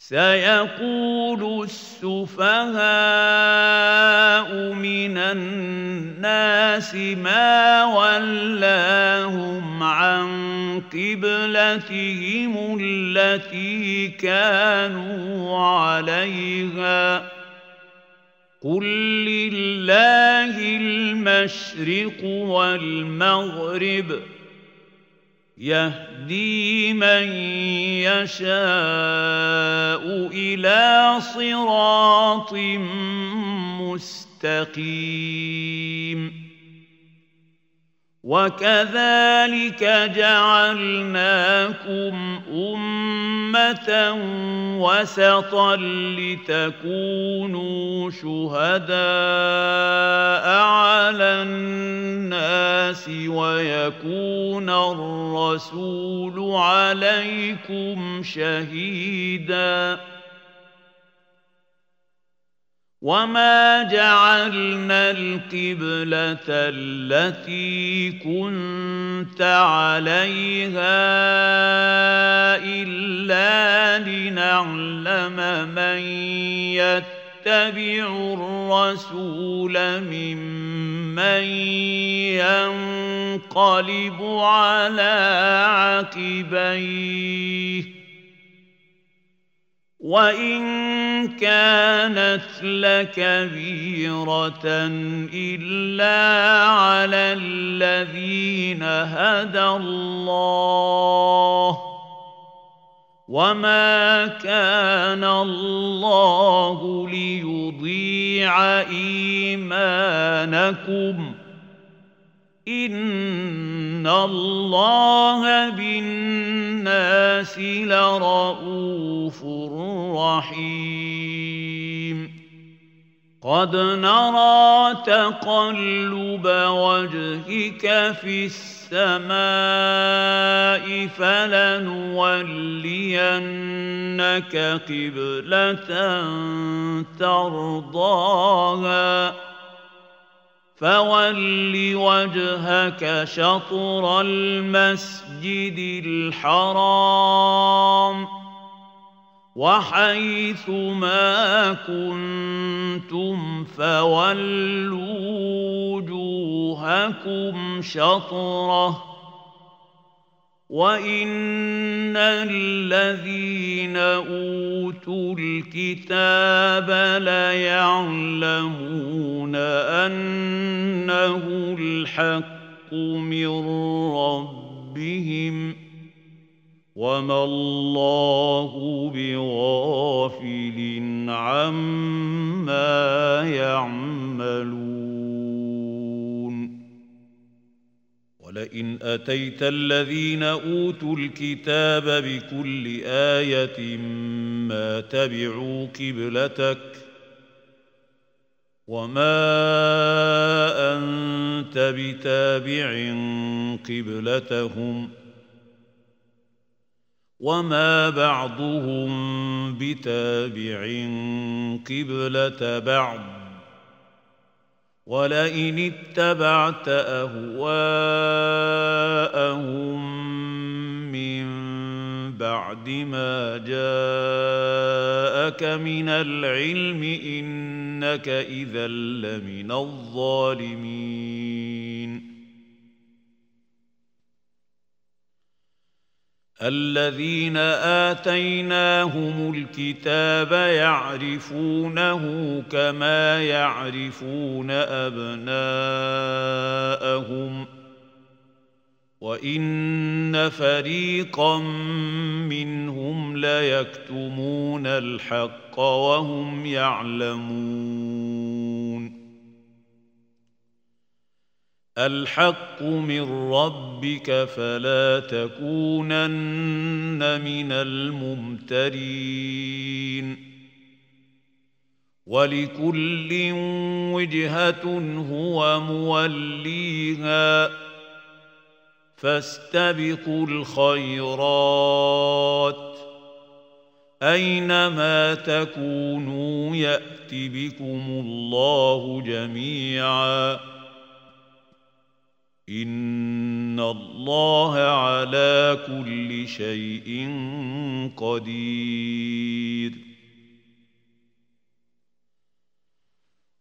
سيقول السفهاء من الناس ما ولاهم عن قبلتهم التي كانوا عليها قل لله المشرق والمغرب يهدي من يشاء إلى صراط مستقيم وكذلك جعلناكم أمة وسطا لتكونوا شهداء على الناس ويكون الرسول عليكم شهيداً وما جعلنا القبلة التي كنت عليها إلا لنعلم من يتبع الرسول ممن ينقلب على عقبيه وإن كانت لكبيرة إلا على الذين هدى الله وما كان الله ليضيع إيمانكم إن الله بالناس لرءوف رحيم قد نرى تقلب وجهك في السماء فلنولينك قبلة ترضاها فول وجهك شطر المسجد الحرام وحيث ما كنتم فولوا وجوهكم شطره وإن الذين أوتوا الكتاب ليعلمون أنه الحق من ربهم وما الله بغافل عما يعملون ولئن أتيت الذين أوتوا الكتاب بكل آية ما تبعوا قبلتك وما أنت بتابع قبلتهم وما بعضهم بتابع قبلة بعض ولئن اتبعت أهواءهم من بعد ما جاءك من العلم إنك إذا لمن الظالمين الذين آتيناهم الكتاب يعرفونه كما يعرفون أبناءهم وإن فريقا منهم ليكتمون الحق وهم يعلمون الحق من ربك فلا تكونن من الممترين ولكل وجهة هو موليها فاستبقوا الخيرات أينما تكونوا يأت بكم الله جميعا إن الله على كل شيء قدير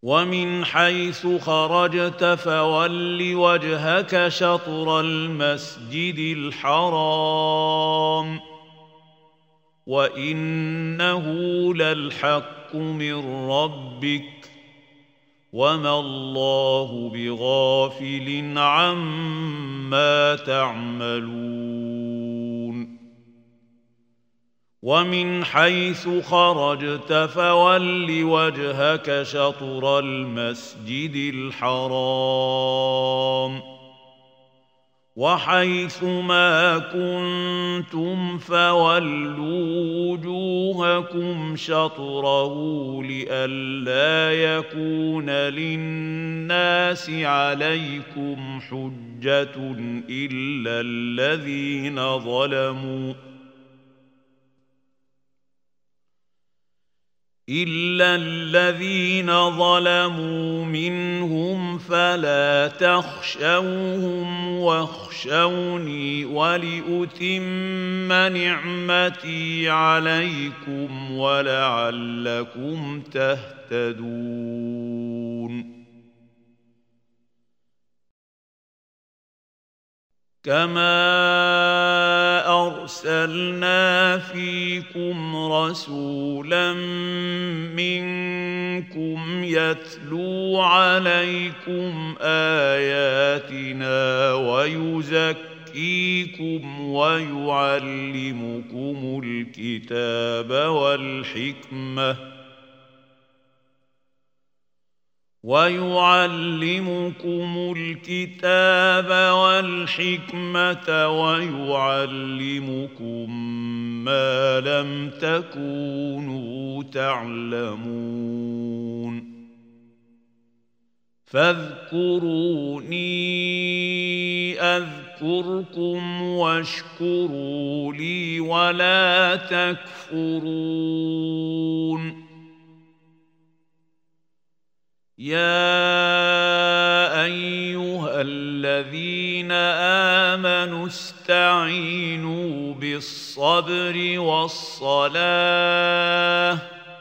ومن حيث خرجت فول وجهك شطر المسجد الحرام وإنه للحق من ربك وما الله بغافل عما تعملون ومن حيث خرجت فول وجهك شطر المسجد الحرام وحيث ما كنتم فولوا وجوهكم شطره لئلا يكون للناس عليكم حجة إلا الذين ظلموا منهم فلا تخشوهم واخشوني ولأتم نعمتي عليكم ولعلكم تهتدون كما أرسلنا فيكم رسولا منكم يتلو عليكم آياتنا ويزكيكم ويعلمكم الكتاب والحكمة ويعلمكم ما لم تكونوا تعلمون فاذكروني أذكركم واشكروا لي ولا تكفرون يا أيها الذين آمنوا استعينوا بالصبر والصلاة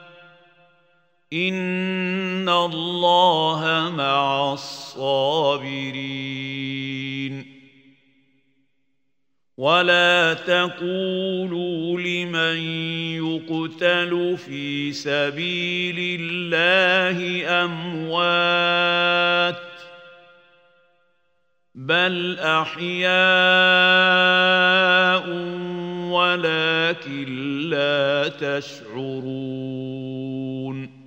إن الله مع الصابرين ولا تقولوا لمن يقتل في سبيل الله أموات بل أحياء ولكن لا تشعرون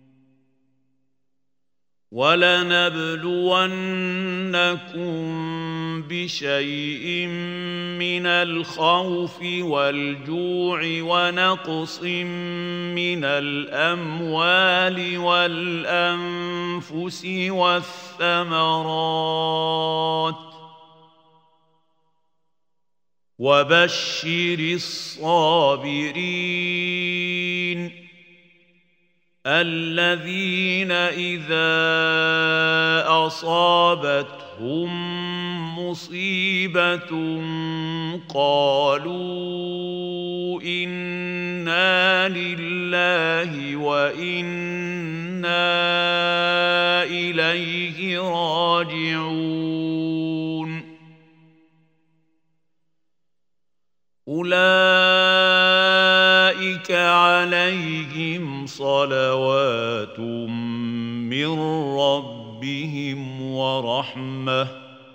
ولنبلونكم بشيء من الخوف والجوع ونقص من الأموال والأنفس والثمرات وبشر الصابرين الذين إذا أصابتهم مصيبة قالوا إنا لله وإنا إليه راجعون أولئك عليهم صلوات من ربهم ورحمة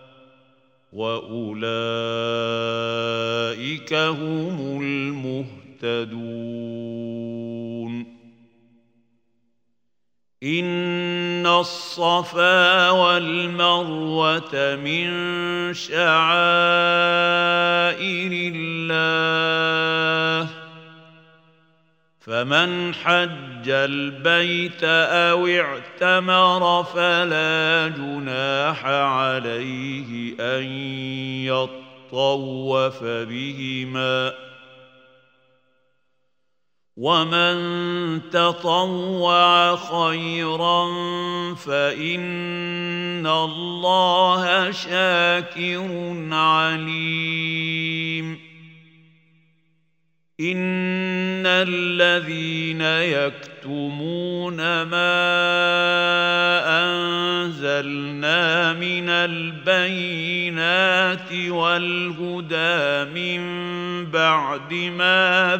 وأولئك هم المهتدون إن الصفا والمروة من شعائر الله فمن حج البيت أو اعتمر فلا جناح عليه أن يطوف بهما ومن تطوع خيرا فإن الله شاكر عليم إن الذين يكتمون ما أنزلنا من البينات والهدى من بعد ما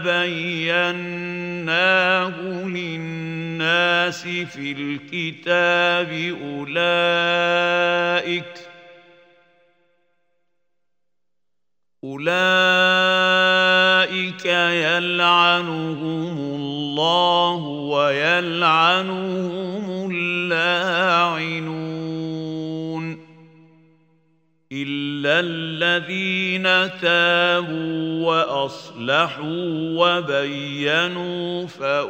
بيناه للناس في الكتاب أولئك يلعنهم الله ويلعنهم اللاعنون إلا الذين تابوا وأصلحوا وبينوا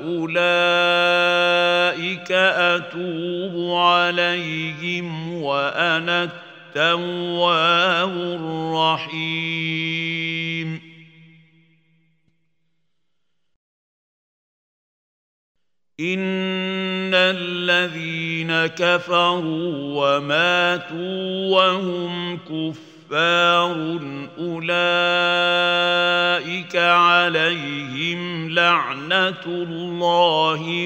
فأولئك أتوب عليهم وأنا التواب الرحيم إن الذين كفروا وماتوا وهم كفار أولئك عليهم لعنة الله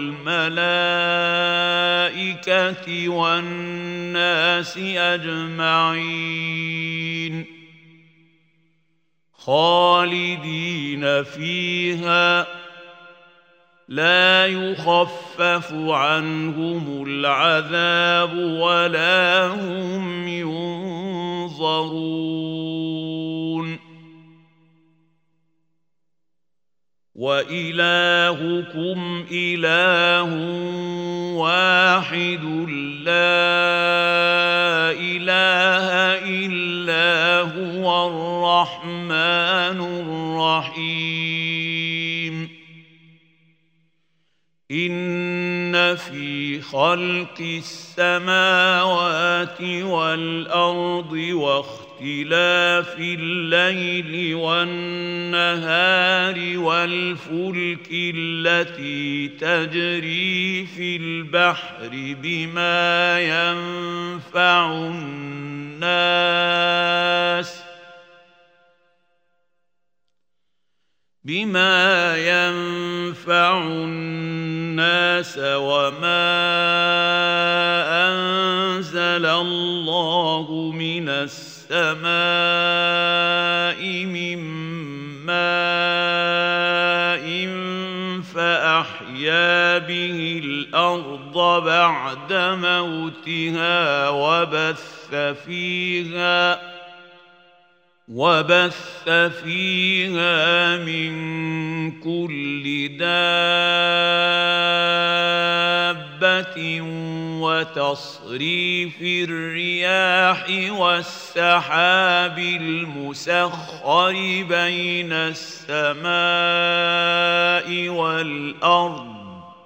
والملائكة والناس أجمعين خالدين فيها لا يخفف عنهم العذاب ولا هم ينظرون وإلهكم إله واحد لا إله إلا هو الرحمن الرحيم إن في خلق السماوات والأرض واختلاف الليل والنهار والفلك التي تجري في البحر بما ينفع الناس وما أنزل الله من السماء من ماء فأحيا به الأرض بعد موتها وبث فيها من كل دابة وتصريف الرياح والسحاب المسخر بين السماء والأرض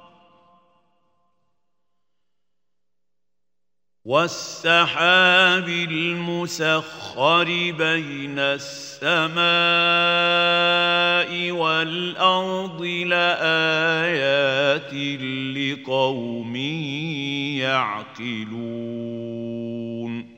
لآيات لقوم يعقلون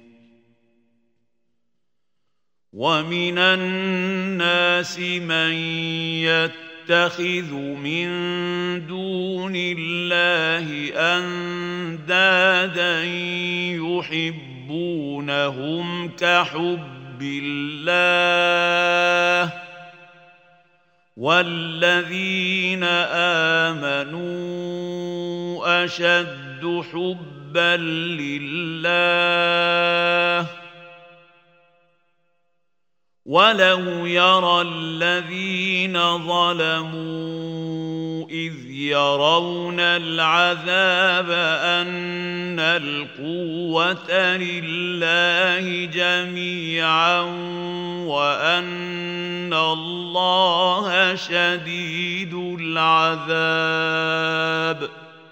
ومن الناس من يتخذ من دون الله أندادا يحبونهم كحب الله والذين آمنوا أشد حبا لله ولو يرى الذين ظلموا إذ يرون العذاب أن القوة لله جميعا وأن الله شديد العذاب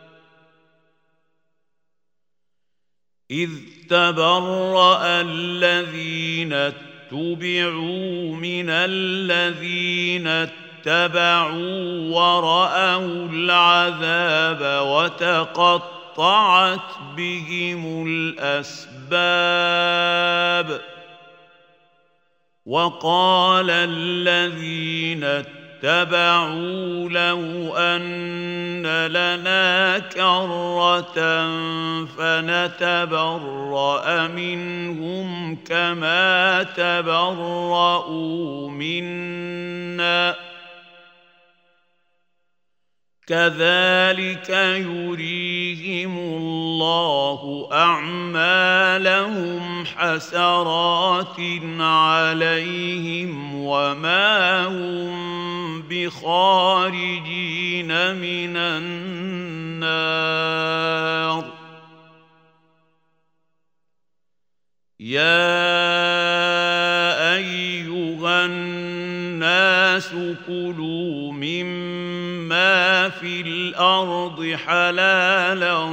إذ تبرأ الذين اتبعوا من الذين اتبعوا ورأوا العذاب وتقطعت بهم الأسباب وقال الذين اتبعوا لو أن لنا كرة فنتبرأ منهم كما تبرؤوا منا كذلك يريهم الله أعمالهم حسرات عليهم وما هم بخارجين من النار يا أيها الناس كلوا مما في الأرض حلالا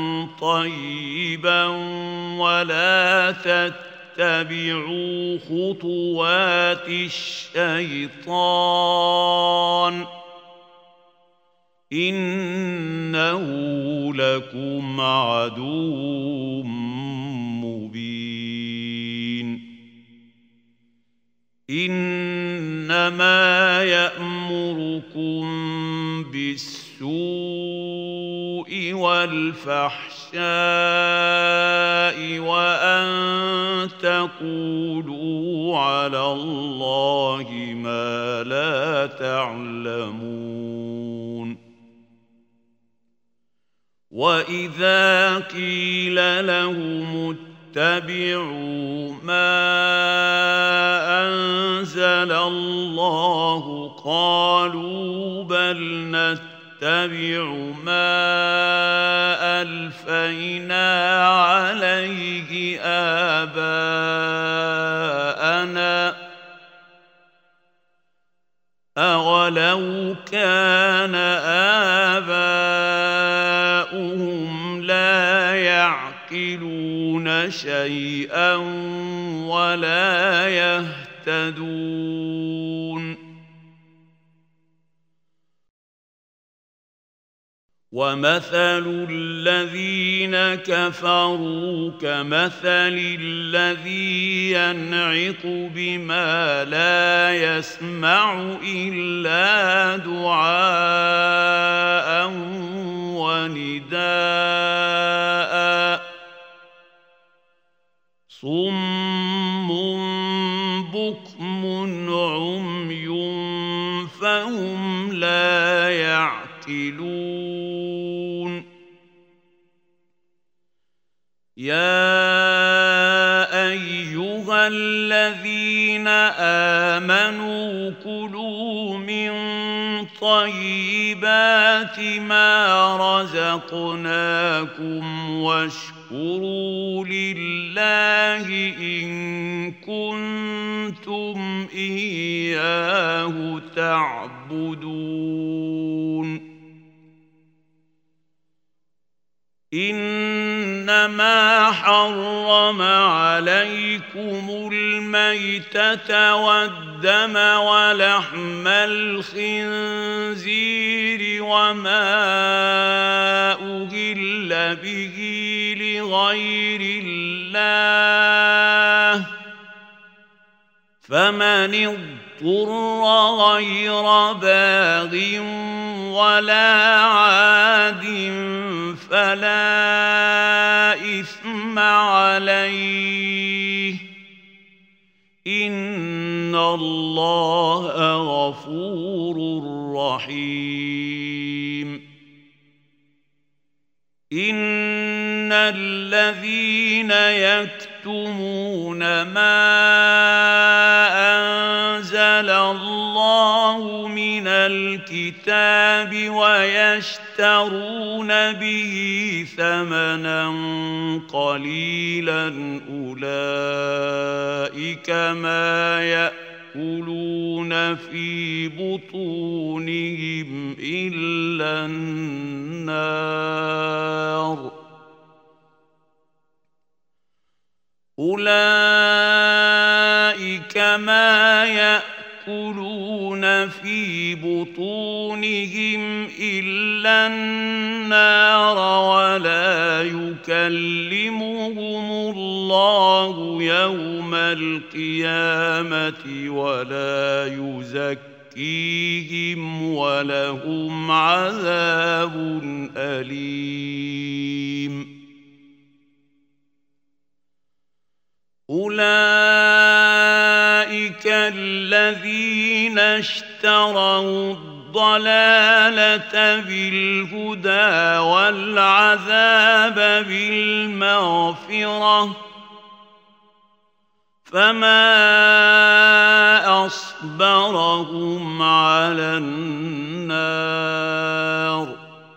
طيبا ولا تتبعوا خطوات الشيطان إنه لكم عدو مبين إنما يأمركم بالسوء والفحشاء وأن تقولوا على الله ما لا تعلمون وإذا قيل لهم اتبعوا ما أنزل الله قالوا بل نتبع ما ألفينا عليه آباءنا أولو كان آباؤهم لا يعقلون شيئا ولا يهتدون ومثل الذين كفروا كمثل الذي ينعق بما لا يسمع إلا دعاء ونداء صم بكم عمي فهم لا يعقلون يا أيها الذين آمنوا كلوا من طيبات ما رزقناكم واشكروا لله إن كنتم إياه تعبدون إنما حرم عليكم الميتة والدم ولحم الخنزير وما أهل به لغير الله فمن اضطر غير باغ ولا عاد فلا إثم عليه إن الله غفور رحيم إن الذين يكتمون ما أنزل الله من الكتاب ويشترون به ثمنا قليلا أولئك ما يأكلون في بطونهم إلا النار أولئك ما يأكلون في بطونهم إلا النار ولا يكلمهم الله يوم القيامة ولا يزكيهم يزكيهم ولهم عذاب أليم. أولئك الذين اشتروا الضلالة بالهدى والعذاب بالمغفرة فما أصبرهم على النار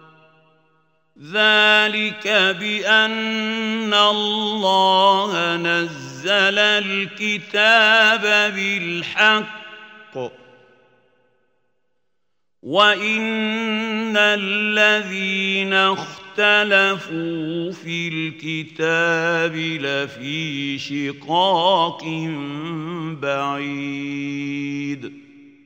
ذلك بأن الله نزل الكتاب بالحق وإن الذين اختلفوا في الكتاب لفي شقاق بعيد.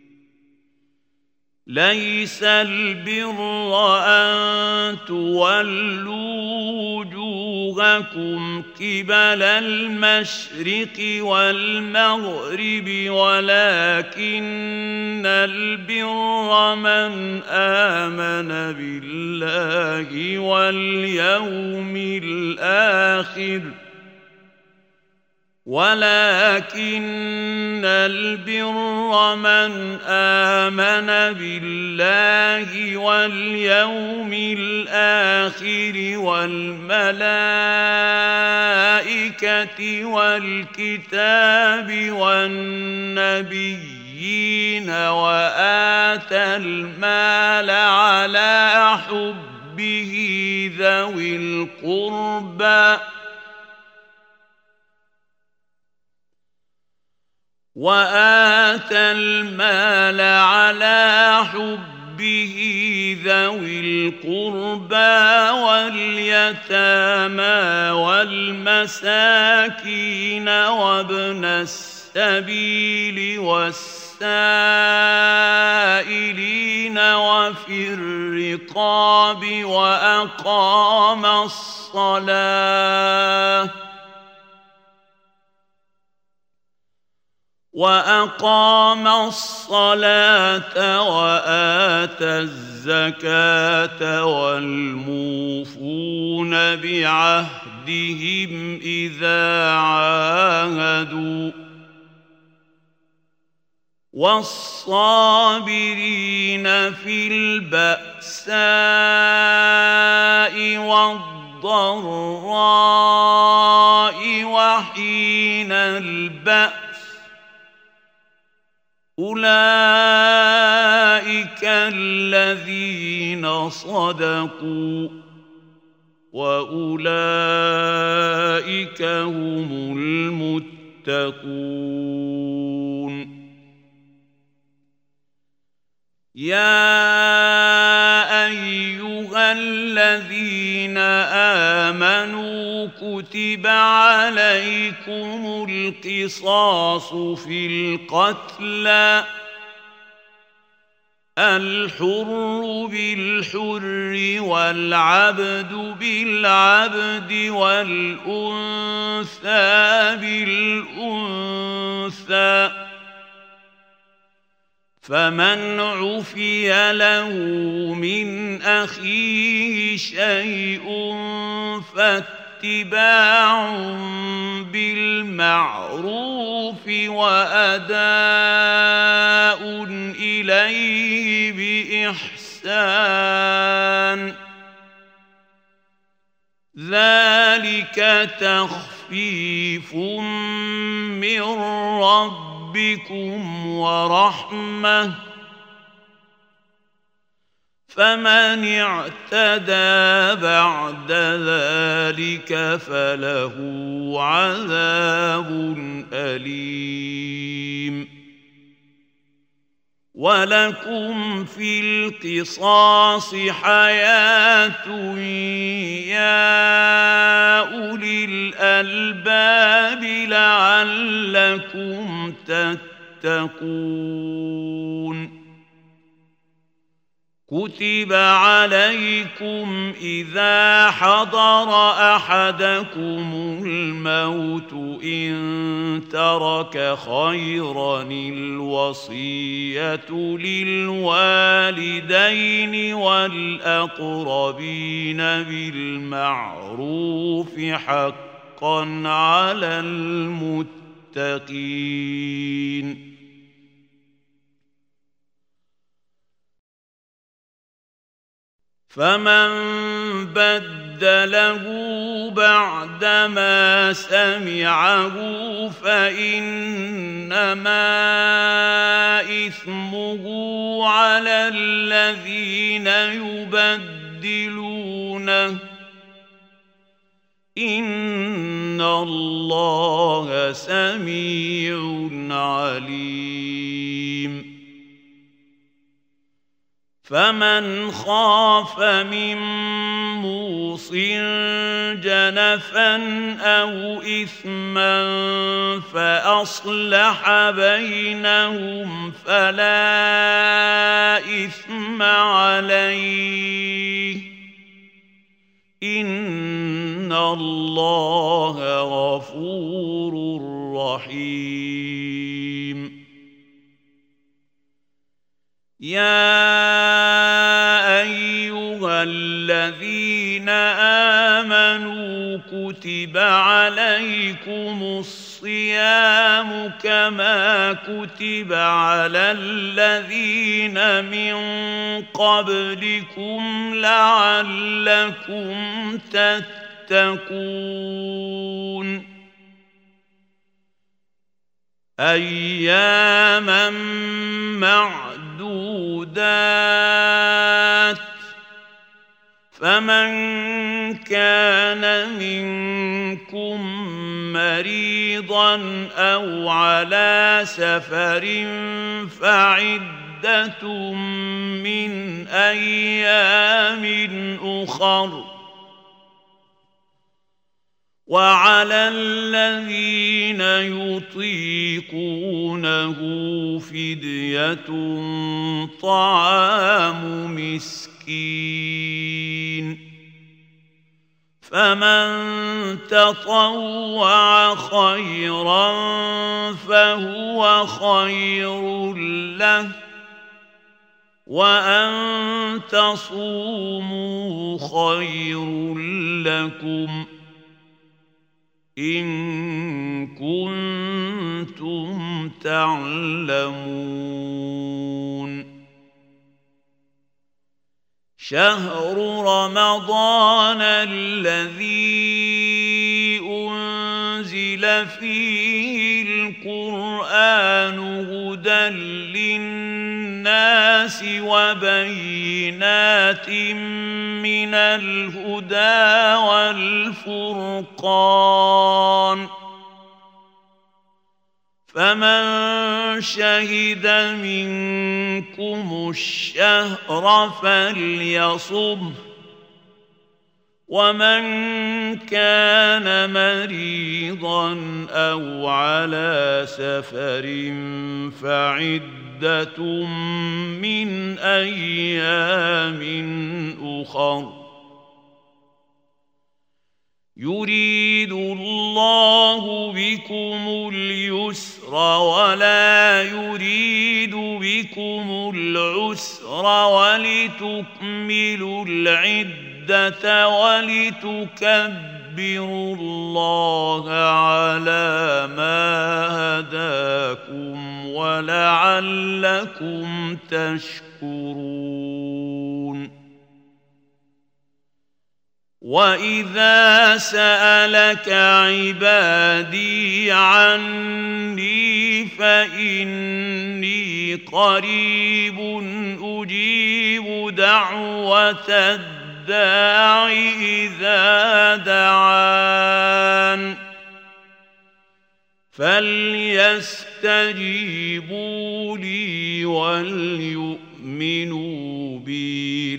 ليس البر أن تولوا وجوهكم قبل المشرق والمغرب ولكن البر من آمن بالله واليوم الآخر ولكن البر من آمن بالله واليوم الآخر والملائكة والكتاب والنبيين وآتى المال على حبه ذوي القربى واليتامى والمساكين وابن السبيل والسائلين وفي الرقاب وأقام الصلاة وآتى الزكاة والموفون بعهدهم إذا عاهدوا والصابرين في البأساء والضراء وحين البأس أولئك الذين صدقوا وأولئك هم المتقون. يا أيها الذين آمنوا كتب عليكم القصاص في القتلى الحر بالحر والعبد بالعبد والأنثى بالأنثى فمن عفي له من أخيه شيء فاتباع بالمعروف وأداء إليه بإحسان ذلك تخفيف من ربكم ورحمة فمن اعتدى بعد ذلك فله عذاب أليم. ولكم في القصاص حياة يا أولي الألباب لعلكم تتقون. كتب عليكم إذا حضر أحدكم الموت إن ترك خيرا الوصية للوالدين والأقربين بالمعروف حقا على المتقين. فمن بدله بعدما سمعه فإنما إثمه على الذين يبدلونه إن الله سميع عليم. فمن خاف من موص جنفا أو إثما فأصلح بينهم فلا إثم عليه إن الله غفور رحيم. يا أيها الذين آمنوا كتب عليكم الصيام كما كتب على الذين من قبلكم لعلكم تتقون. أياما معدودات فمن كان منكم مريضا أو على سفر فعدة من أيام أخر وعلى الذين يطيقونه فدية طعام مسكين فمن تطوع خيرا فهو خير له وأن تصوموا خير لكم إن كنتم تعلمون. شهر رمضان الذي أنزل فيه القرآن هدى للناس وبينات من الهدى والفرقان فمن شهد منكم الشهر فليصمه ومن كان مريضا أو على سفر فعدة من أيام أخر يريد الله بكم اليسر ولا يريد بكم العسر ولتكملوا العدة ولتكبروا الله على ما هداكم ولعلكم تشكرون. وإذا سألك عبادي عني فإني قريب أجيب دعوة الداع إذا دعان فليستجيبوا لي وليؤمنوا بي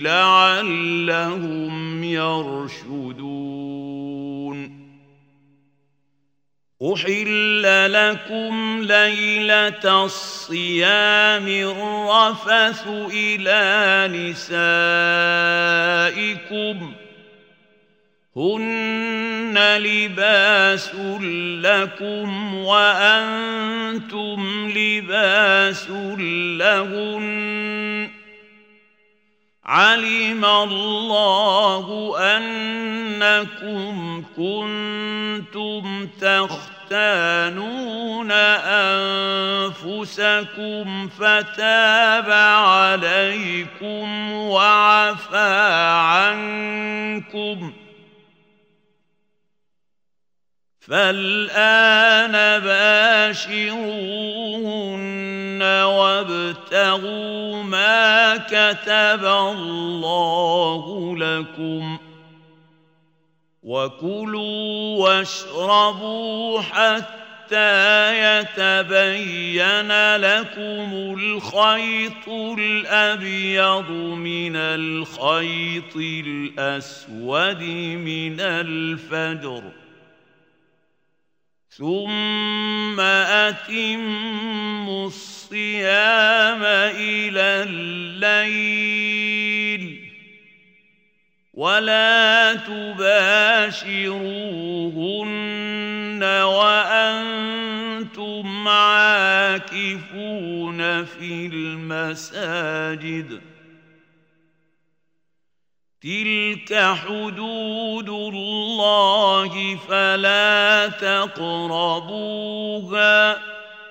لعلهم يرشدون. أحل لكم ليلة الصيام الرفث إلى نسائكم هن لباس لكم وأنتم لباس لهن علم الله أنكم كنتم تختانون أنفسكم فتاب عليكم وعفى عنكم فالآن باشروهن وابتغوا ما كتب الله لكم وكلوا واشربوا حتى يتبين لكم الخيط الأبيض من الخيط الأسود من الفجر ثم أتموا الصيام إلى الليل ولا تباشروهن وأنتم عاكفون في المساجد تلك حدود الله فلا تقربوها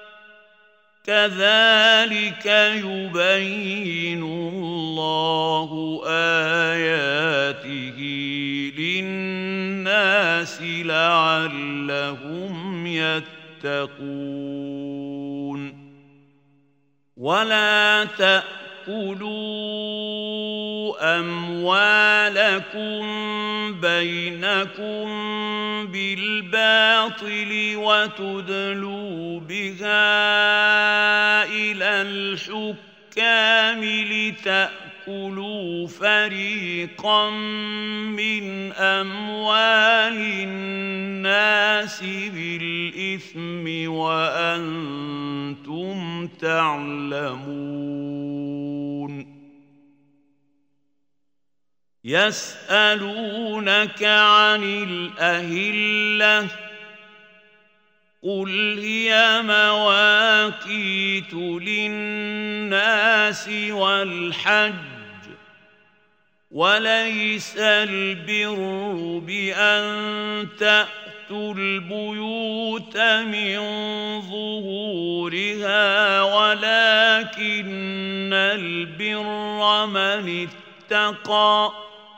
كذلك يبين الله آياته للناس لعلهم يتقون ولا تأكلوا أموالكم بينكم بالباطل وتدلوا بها إلى الحكام لتأكلوا فريقا من أموال الناس بالإثم وأنتم تعلمون يسألونك عن الأهلة قل هي مواقيت للناس والحج وليس البر بأن تأتوا البيوت من ظهورها ولكن البر من اتقى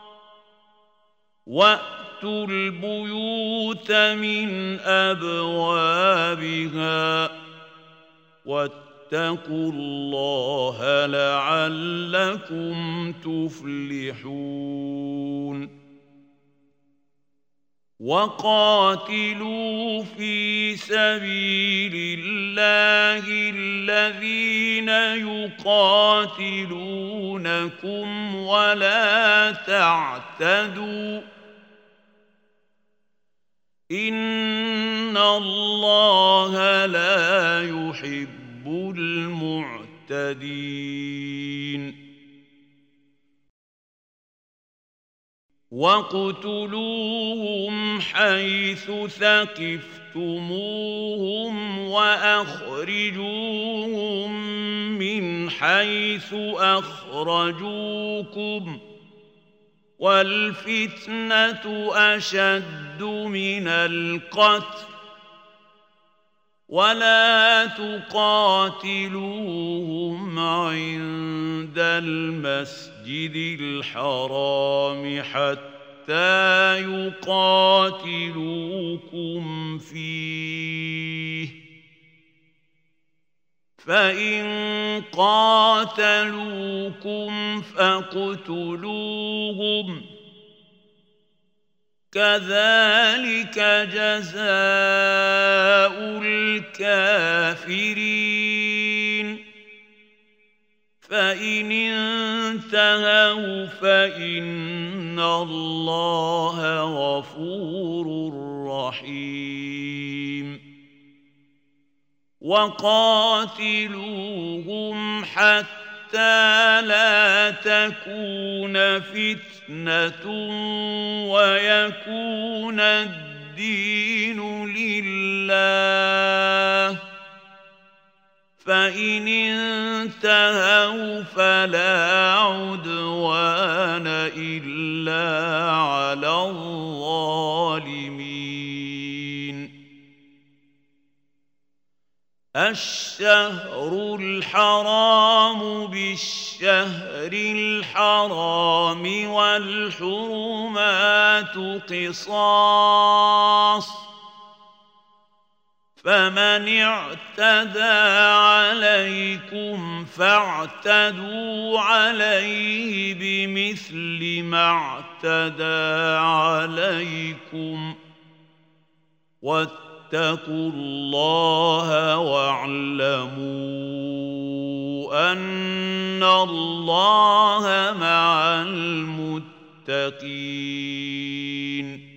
وأتوا البيوت من أبوابها واتقوا الله لعلكم تفلحون وقاتلوا في سبيل الله الذين يقاتلونكم ولا تعتدوا إن الله لا يحب المعتدين واقتلوهم حيث ثقفتموهم وأخرجوهم من حيث أخرجوكم والفتنة أشد من القتل ولا تقاتلوهم عند المسجد الحرام حتى يقاتلوكم فيه فإن قاتلوكم فاقتلوهم كذلك جزاء الكافرين فإن انتهوا فإن الله غفور رحيم وقاتلوهم حتى لا تكون فتنة ويكون الدين لله، فإن انتهوا فلا عدوان إلا على الظالمين. الشهر الحرام بالشهر الحرام والحرمات قصاص، فمن اعتدى عليكم فاعتدوا عليه بمثل ما اعتدى عليكم، واتقوا الله واعلموا أن الله مع المتقين.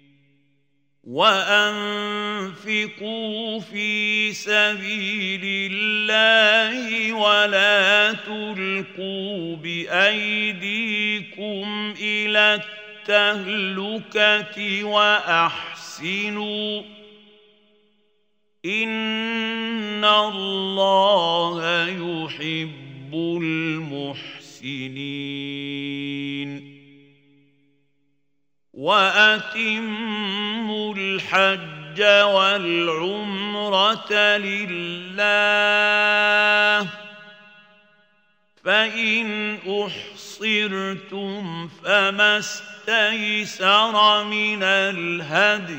وأنفقوا في سبيل الله ولا تلقوا بأيديكم إلى التهلكة وأحسنوا إن الله يحب المحسنين. وأتموا الحج والعمرة لله، فإن أحصرتم فما استيسر من الهدي،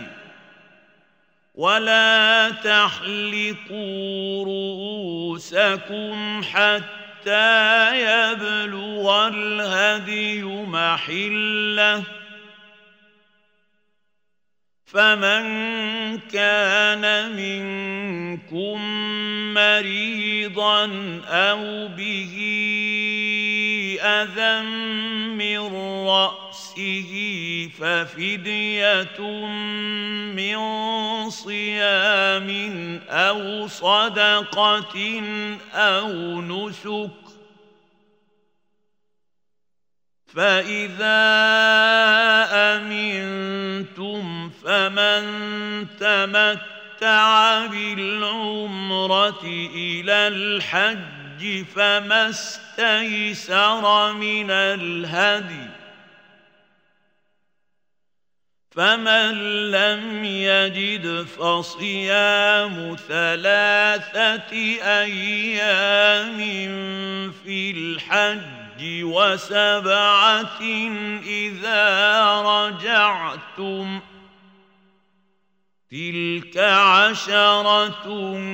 ولا تحلقوا رؤوسكم حتى يبلغ الهدي محله، فمن كان منكم مريضا أو به أذى من رأسه ففدية من صيام أو صدقة أو نسك، فإذا أمنتم فمن تمتع بالعمرة إلى الحج فما استيسر من الهدي، فمن لم يجد فصيام 3 أيام في الحج و7 إذا رجعتم، تلك 10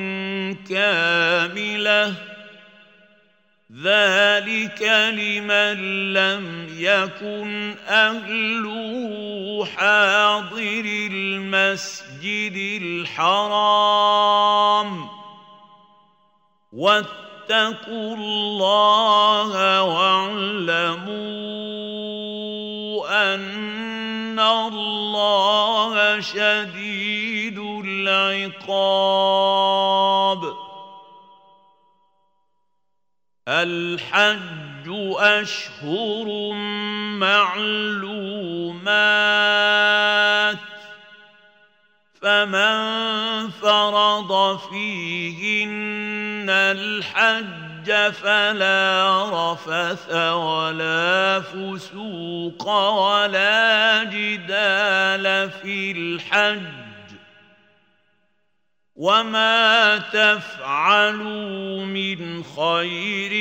كاملة، ذلك لمن لم يكن أهله حاضر المسجد الحرام. واتقوا الله واعلموا أن الله شديد العقاب. الحج أشهر معلومات، فمن فرض فيهن الحج فلا رفث ولا فسوق ولا جدال في الحج، وما تفعلوا من خير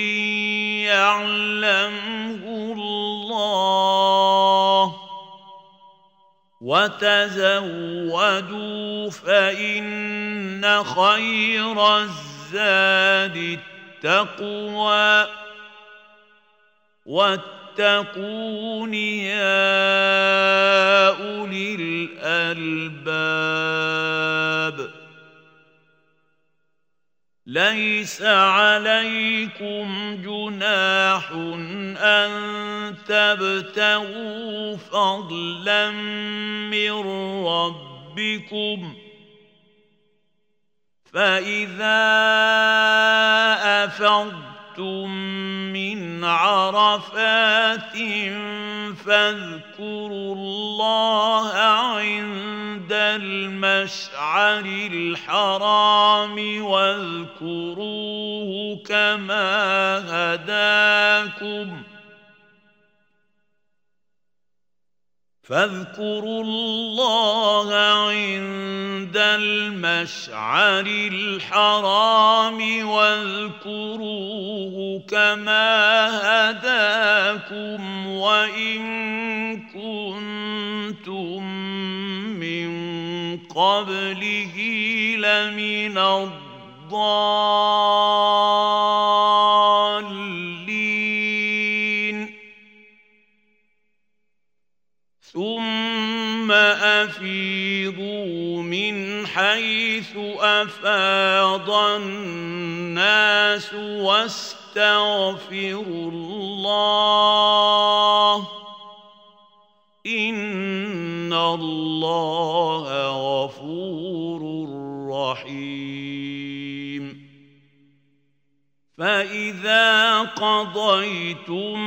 يعلمه الله، وتزودوا فإن خير الزاد التقوى، واتقون يا أولي الألباب. ليس عليكم جناح أن تبتغوا فضلا من ربكم، فإذا أفضتم من عرفات فاذكروا الله عند المشعر الحرام واذكروه كما هداكم فاذكروا الله عند المشعر الحرام واذكروه كما هداكم وإن كنتم من قبله لمن الضالين ثم أفيضوا من حيث أفاض الناس واستغفروا الله إن الله غفور رحيم فإذا قضيتم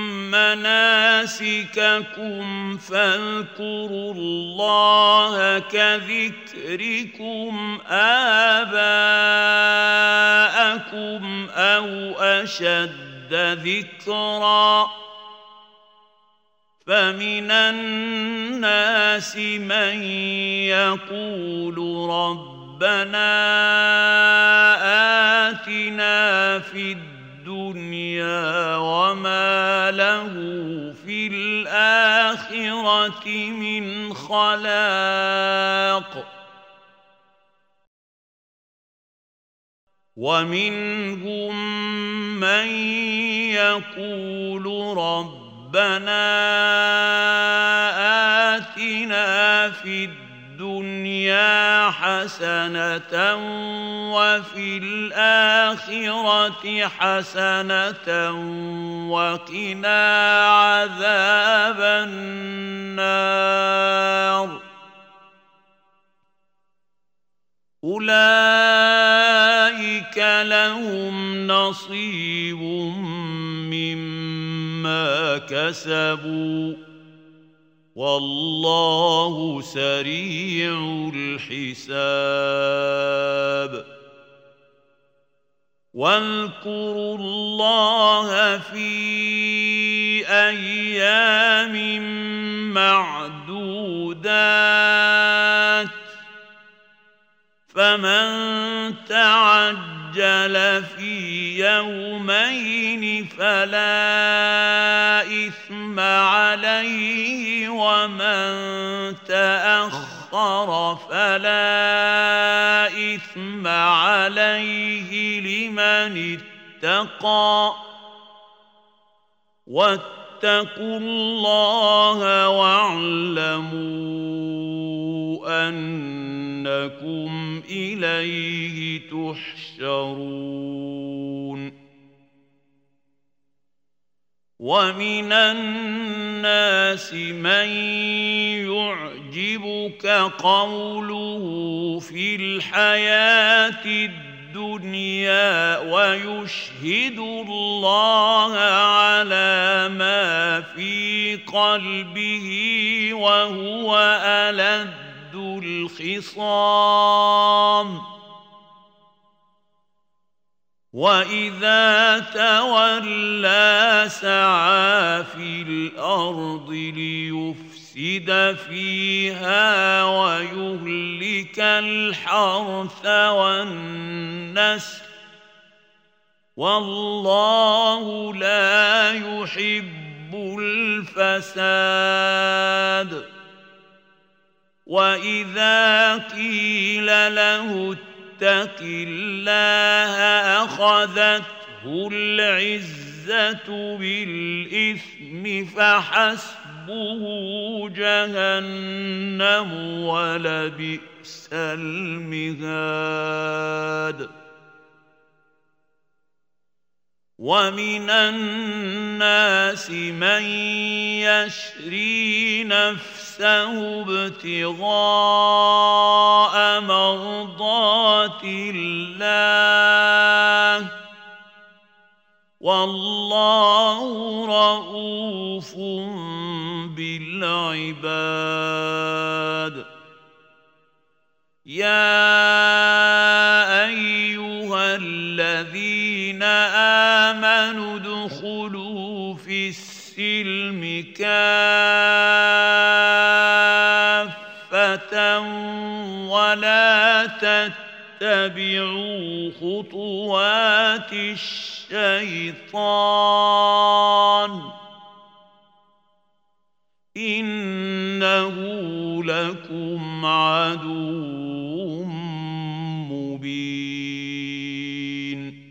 مناسككم فاذكروا الله كذكركم آباءكم أو أشد ذكرًا فمن الناس من يقول ربنا آتنا في الدنيا وما له في الآخرة من خلاق ومنهم من يقول ربنا آتنا في الدنيا حسنة وفي الآخرة حسنة وقنا عذاب النار أولئك لهم نصيب مما كسبوا والله سريع الحساب واذكروا الله في أيام معدودات فمن تعجل في يومين فلا إثم عليه ومن تأخر فلا إثم عليه لمن اتقى واتقوا الله واعلموا أنكم إليه تحشرون ومن الناس من يعجبك قوله في الحياة الدنيا ويشهد الله على ما في قلبه وهو ألد الخصام وإذا تولى سعى في الأرض ليفسد فيها ويهلك الحرث والنسل والله لا يحب الفساد وإذا قيل له اتق الله أخذته العزة بالإثم فحسبه جهنم ولبئس المهاد ومن الناس من يشري نفسه ابتغاء مرضات الله والله رؤوف بالعباد. يا أيها الذين آمنوا ادخلوا في السلم كافة ولا تتبعوا خطوات الشيطان إنه لكم عدو مبين.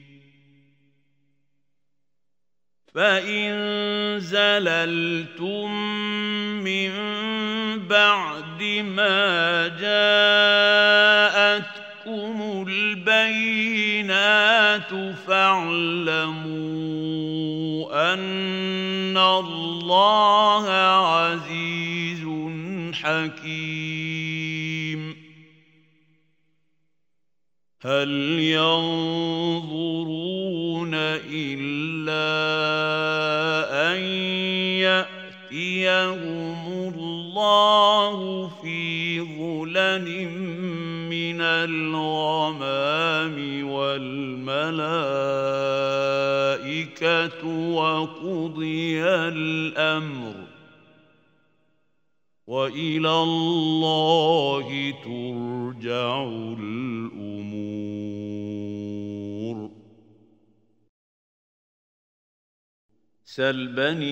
فإن زللتم من بعد ما جاءتكم البينات فاعلموا أن الله عزيز حكيم. هل ينظرون إلا أن يأتيهم الله في ظلل من الغمام والملائكة وقضي الأمر وإلى الله ترجع الأمور. سل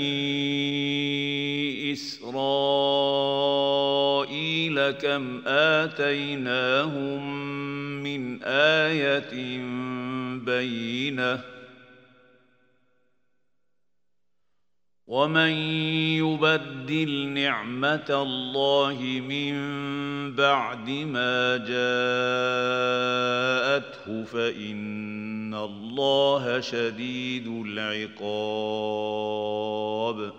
بني إسرائيل كم آتيناهم من آية بينة ومن يبدل نعمة الله من بعد ما جاءته فإن الله شديد العقاب.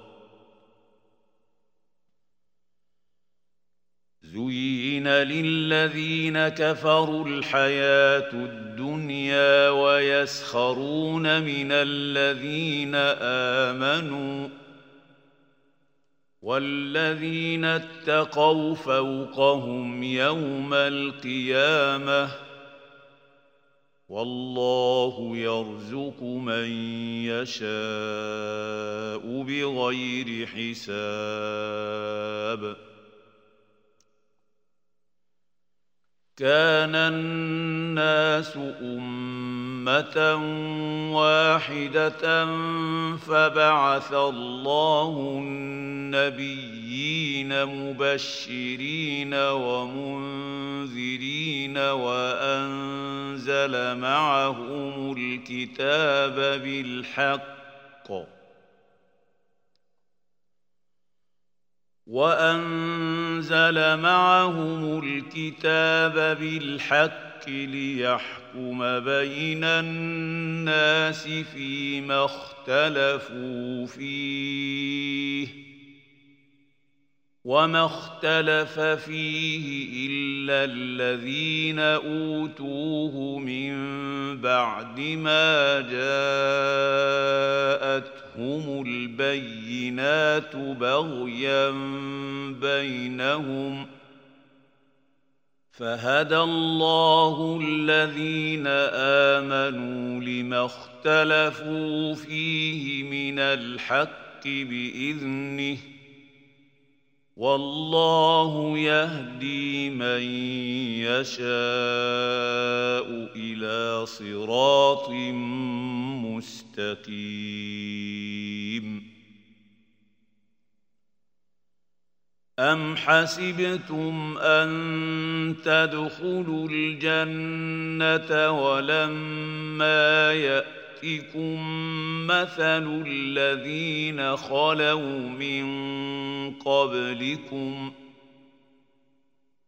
زين للذين كفروا الحياة الدنيا ويسخرون من الذين آمنوا والذين اتقوا فوقهم يوم القيامة والله يرزق من يشاء بغير حساب. كان الناس أمة واحدة فبعث الله النبيين مبشرين ومنذرين وأنزل معهم الكتاب بالحق ليحكم بين الناس فيما اختلفوا فيه وما اختلف فيه إلا الذين أوتوه من بعد ما جاءتهم البينات بغيا بينهم فهدى الله الذين آمنوا لما اختلفوا فيه من الحق بإذنه والله يهدي من يشاء إلى صراط مستقيم. أم حسبتم أن تدخلوا الجنة ولما يأتكم مثل الذين خلوا من قبلكم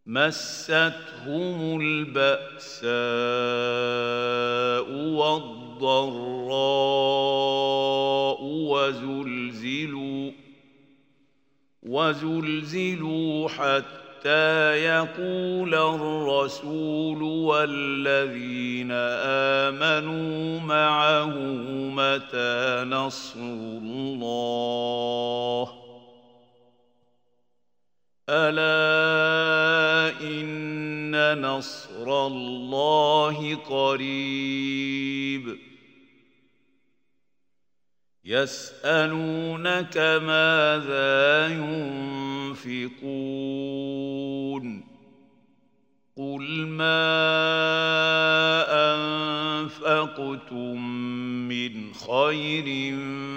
مستهم البأساء والضراء والضراء وزلزلوا حتى يقول الرسول والذين آمنوا معه متى نصر الله ألا إن نصر الله قريب يسألونك ماذا ينفقون قل ما أنفقتم من خير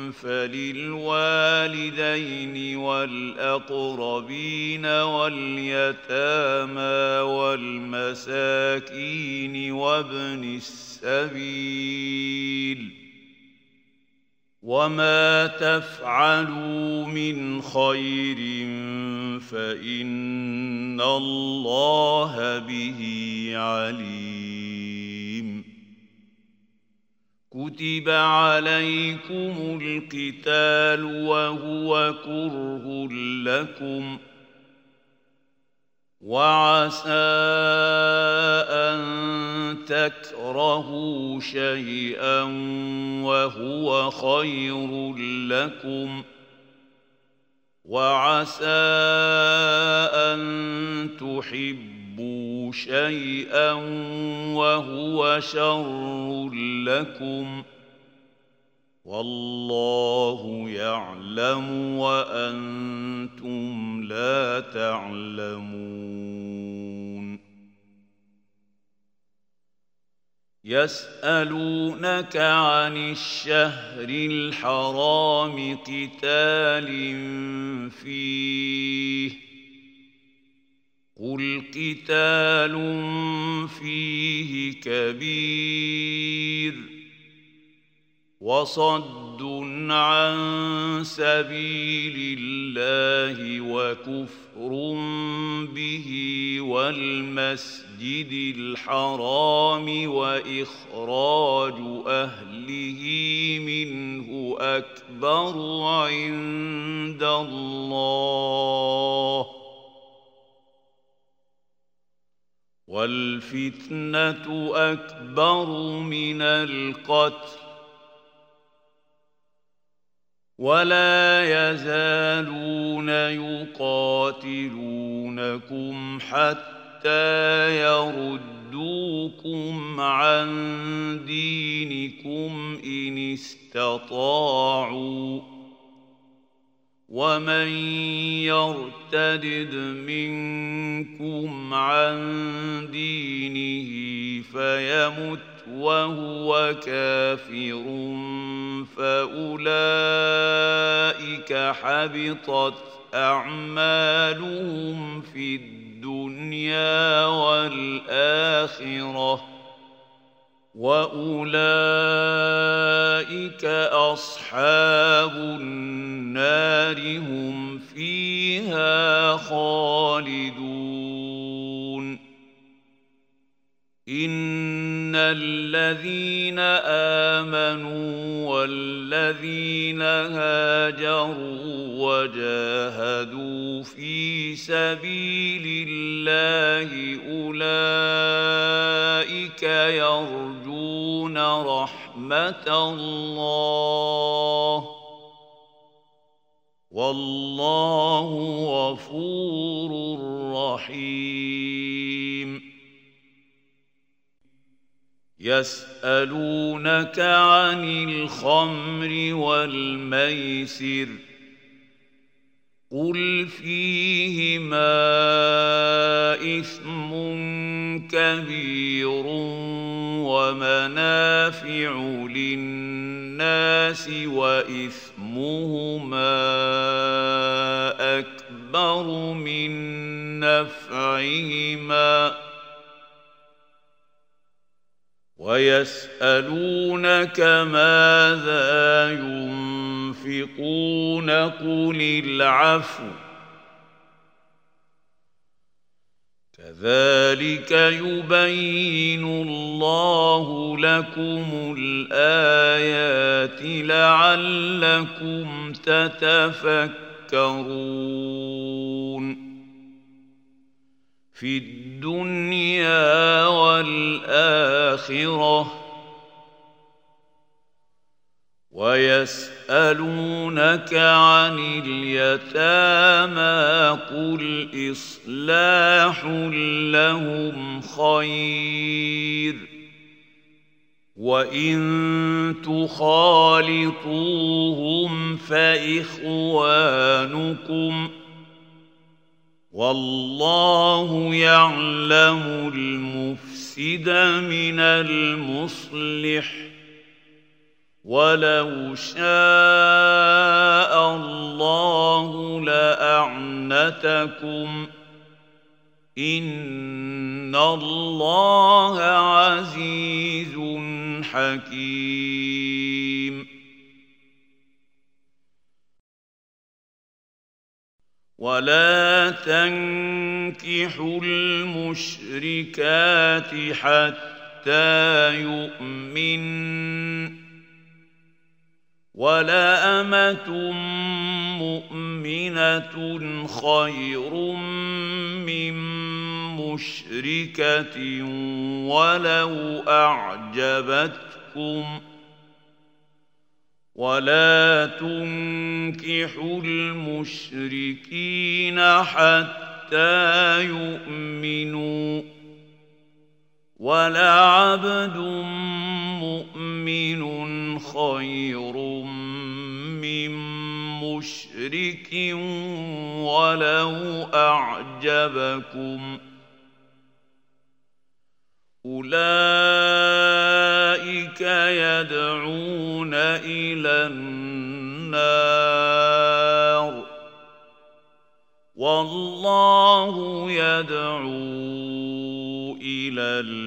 فللوالدين والأقربين واليتامى والمساكين وابن السبيل وما تفعلوا من خير فإن الله به عليم كتب عليكم القتال وهو كره لكم وعسى أن تكرهوا شيئا وهو خير لكم وعسى أن تحبوا شيئا وهو شر لكم والله يعلم وأنتم لا تعلمون يسألونك عن الشهر الحرام قتال فيه قل قتال فيه كبير وصد عن سبيل الله وكفر به والمسجد الحرام وإخراج أهله منه أكبر عند الله والفتنة أكبر من القتل ولا يزالون يقاتلونكم حتى يردوكم عن دينكم إن استطاعوا ومن يرتدد منكم عن دينه فيمت وهو كافر فأولئك حبطت أعمالهم في الدنيا والآخرة وأولئك أصحاب النار هم فيها خالدون إن الذين آمنوا والذين هاجروا وجاهدوا في سبيل الله أولئك يرجون رحمة الله والله غفور رحيم يسألونك عن الخمر والميسر قل فيهما إثم كبير ومنافع للناس وإثمهما أكبر من نفعهما ويسألونك ماذا ينفقون قل العفو كذلك يبين الله لكم الآيات لعلكم تتفكرون في الدنيا والآخرة. ويسألونك عن اليتامى قل إصلاح لهم خير وإن تخالطوهم فإخوانكم والله يعلم المفسد من المصلح ولو شاء الله لأعنتكم إن الله عزيز حكيم. ولا تنكحوا المشركات حتى يؤمنن ولأمة مؤمنة خير من مشركة ولو أعجبتكم ولا تنكحوا المشركين حتى يؤمنوا ولعبد مؤمن خير من مشرك ولو أعجبكم أولئك يدعون إلى النار والله يدعو إلى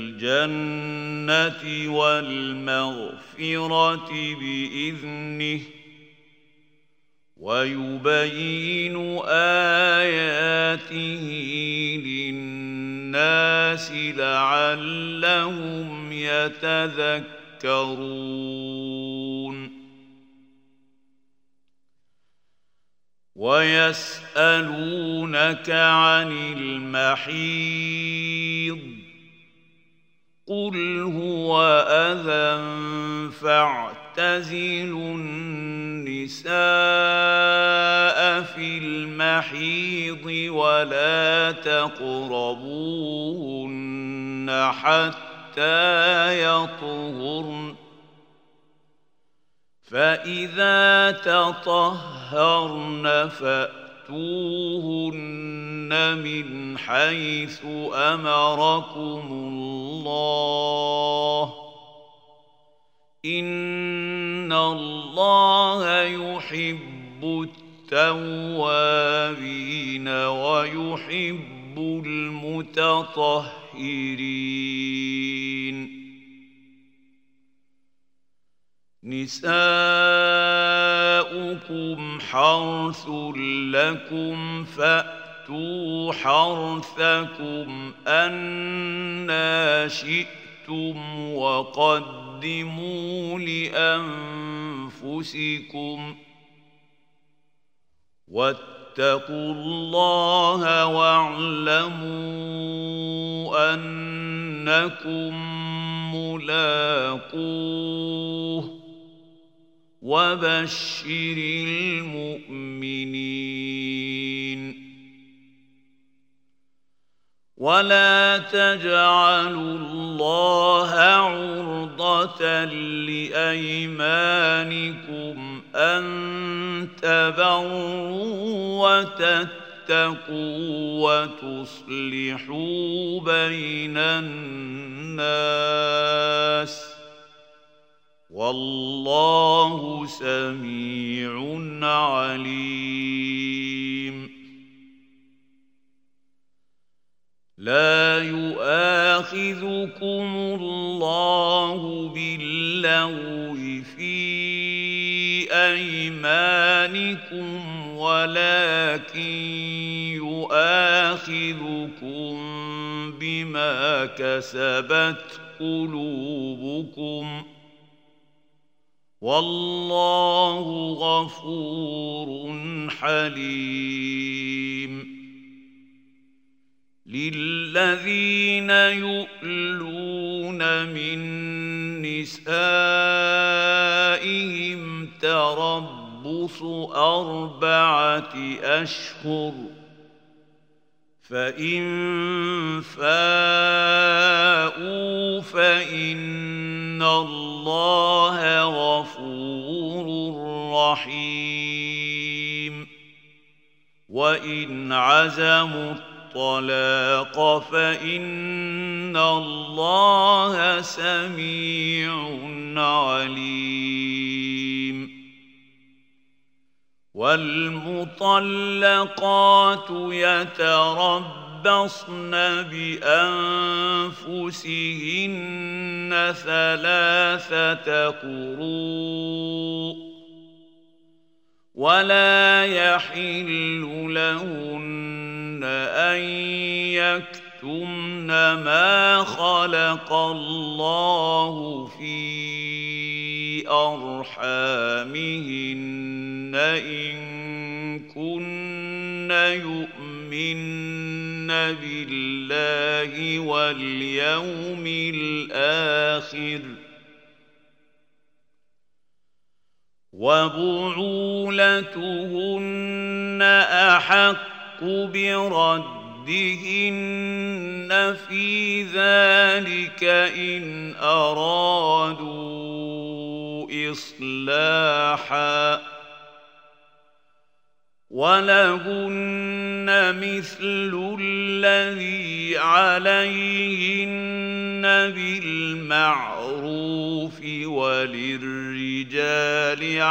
الجنة والمغفرة بإذنه ويبين آياته للناس لعلهم يتذكرون. ويسألونك عن المحيض قل هو أذى فاعتزلوا النساء في المحيض ولا تقربوهن حتى يطهرن فإذا تطهرن فأتوهن من حيث أمركم الله إن الله يحب التوابين ويحب المتطهرين. نساؤكم حرث لكم فأتوا حرثكم أنى شئتم وقدموا لأنفسكم واتقوا الله واعلموا أنكم ملاقوه وبشر المؤمنين. ولا تجعلوا الله عرضة لأيمانكم أن تبروا وتتقوا وتصلحوا بين الناس والله سميع عليم. لا يؤاخذكم الله باللغو في أيمانكم ولكن يؤاخذكم بما كسبت قلوبكم والله غفور حليم للذين يؤلون من نسائهم تربص 4 أشهر فإن فاءوا فإن الله غفور رحيم وإن عزموا الطلاق فإن الله سميع عليم والمطلقات يتربصن بأنفسهن 3 قروء ولا يحل لهن أن يكتمن ما خلق الله في أرحامهن إن كن يؤمن بالله واليوم الآخر وبعولتهن أحق بردهن في ذلك إن أرادوا إصلاحا ولهن مثل الذي عليهن بالمعروف وللرجال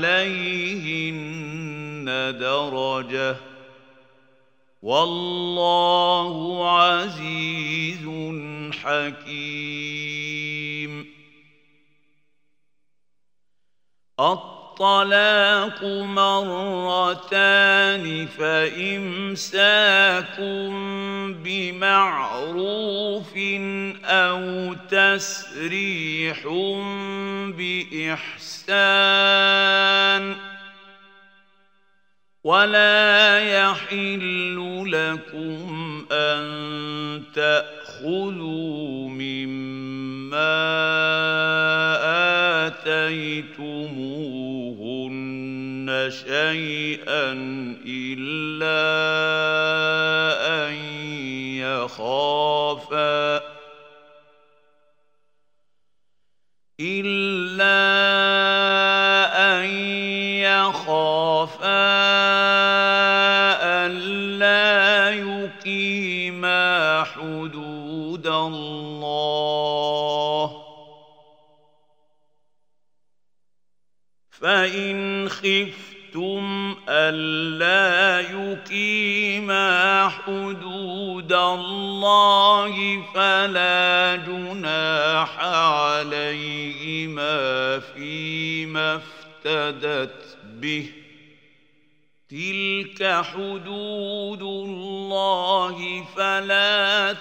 عليهن درجة والله عزيز حكيم الطلاق مرتان فإمساك بمعروف أو تسريح بإحسان ولا يحل لكم أن تأخذوا مما آتيتموهن شيئا إلا أن يخافا ألا يقيما حدود الله فإن خفتم ألا يقيما حدود الله فلا جناح عليهما فيما افتدت به تلك حدود الله فلا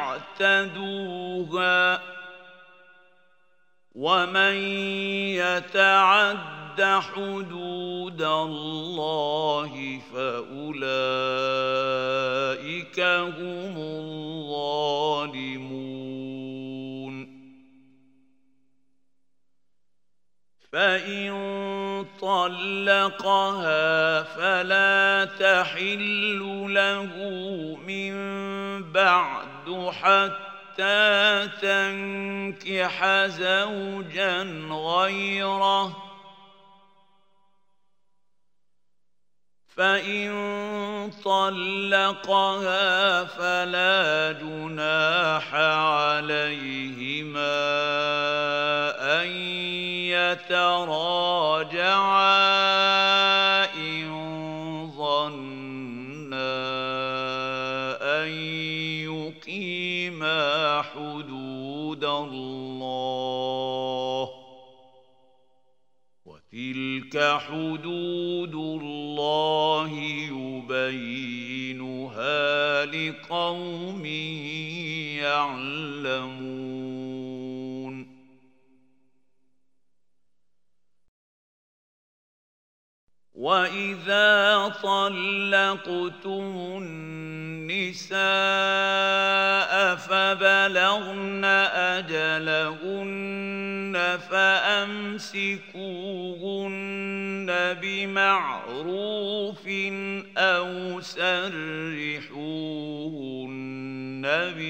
تعتدوها ومن يتعد حدود الله فأولئك هم الظالمون فإن طلقها فلا تحل له من بعد حتى تنكح زوجا غيره فإن طلقها فلا جناح عليهما أن يتراجعا إن ظنا أن يقيما حدود الله وتلك حدود الله يبينها لقوم يعلمون. وإذا طلقتم النساء فبلغن أجلهن فأمسكوهن بمعروف أو سرحوهن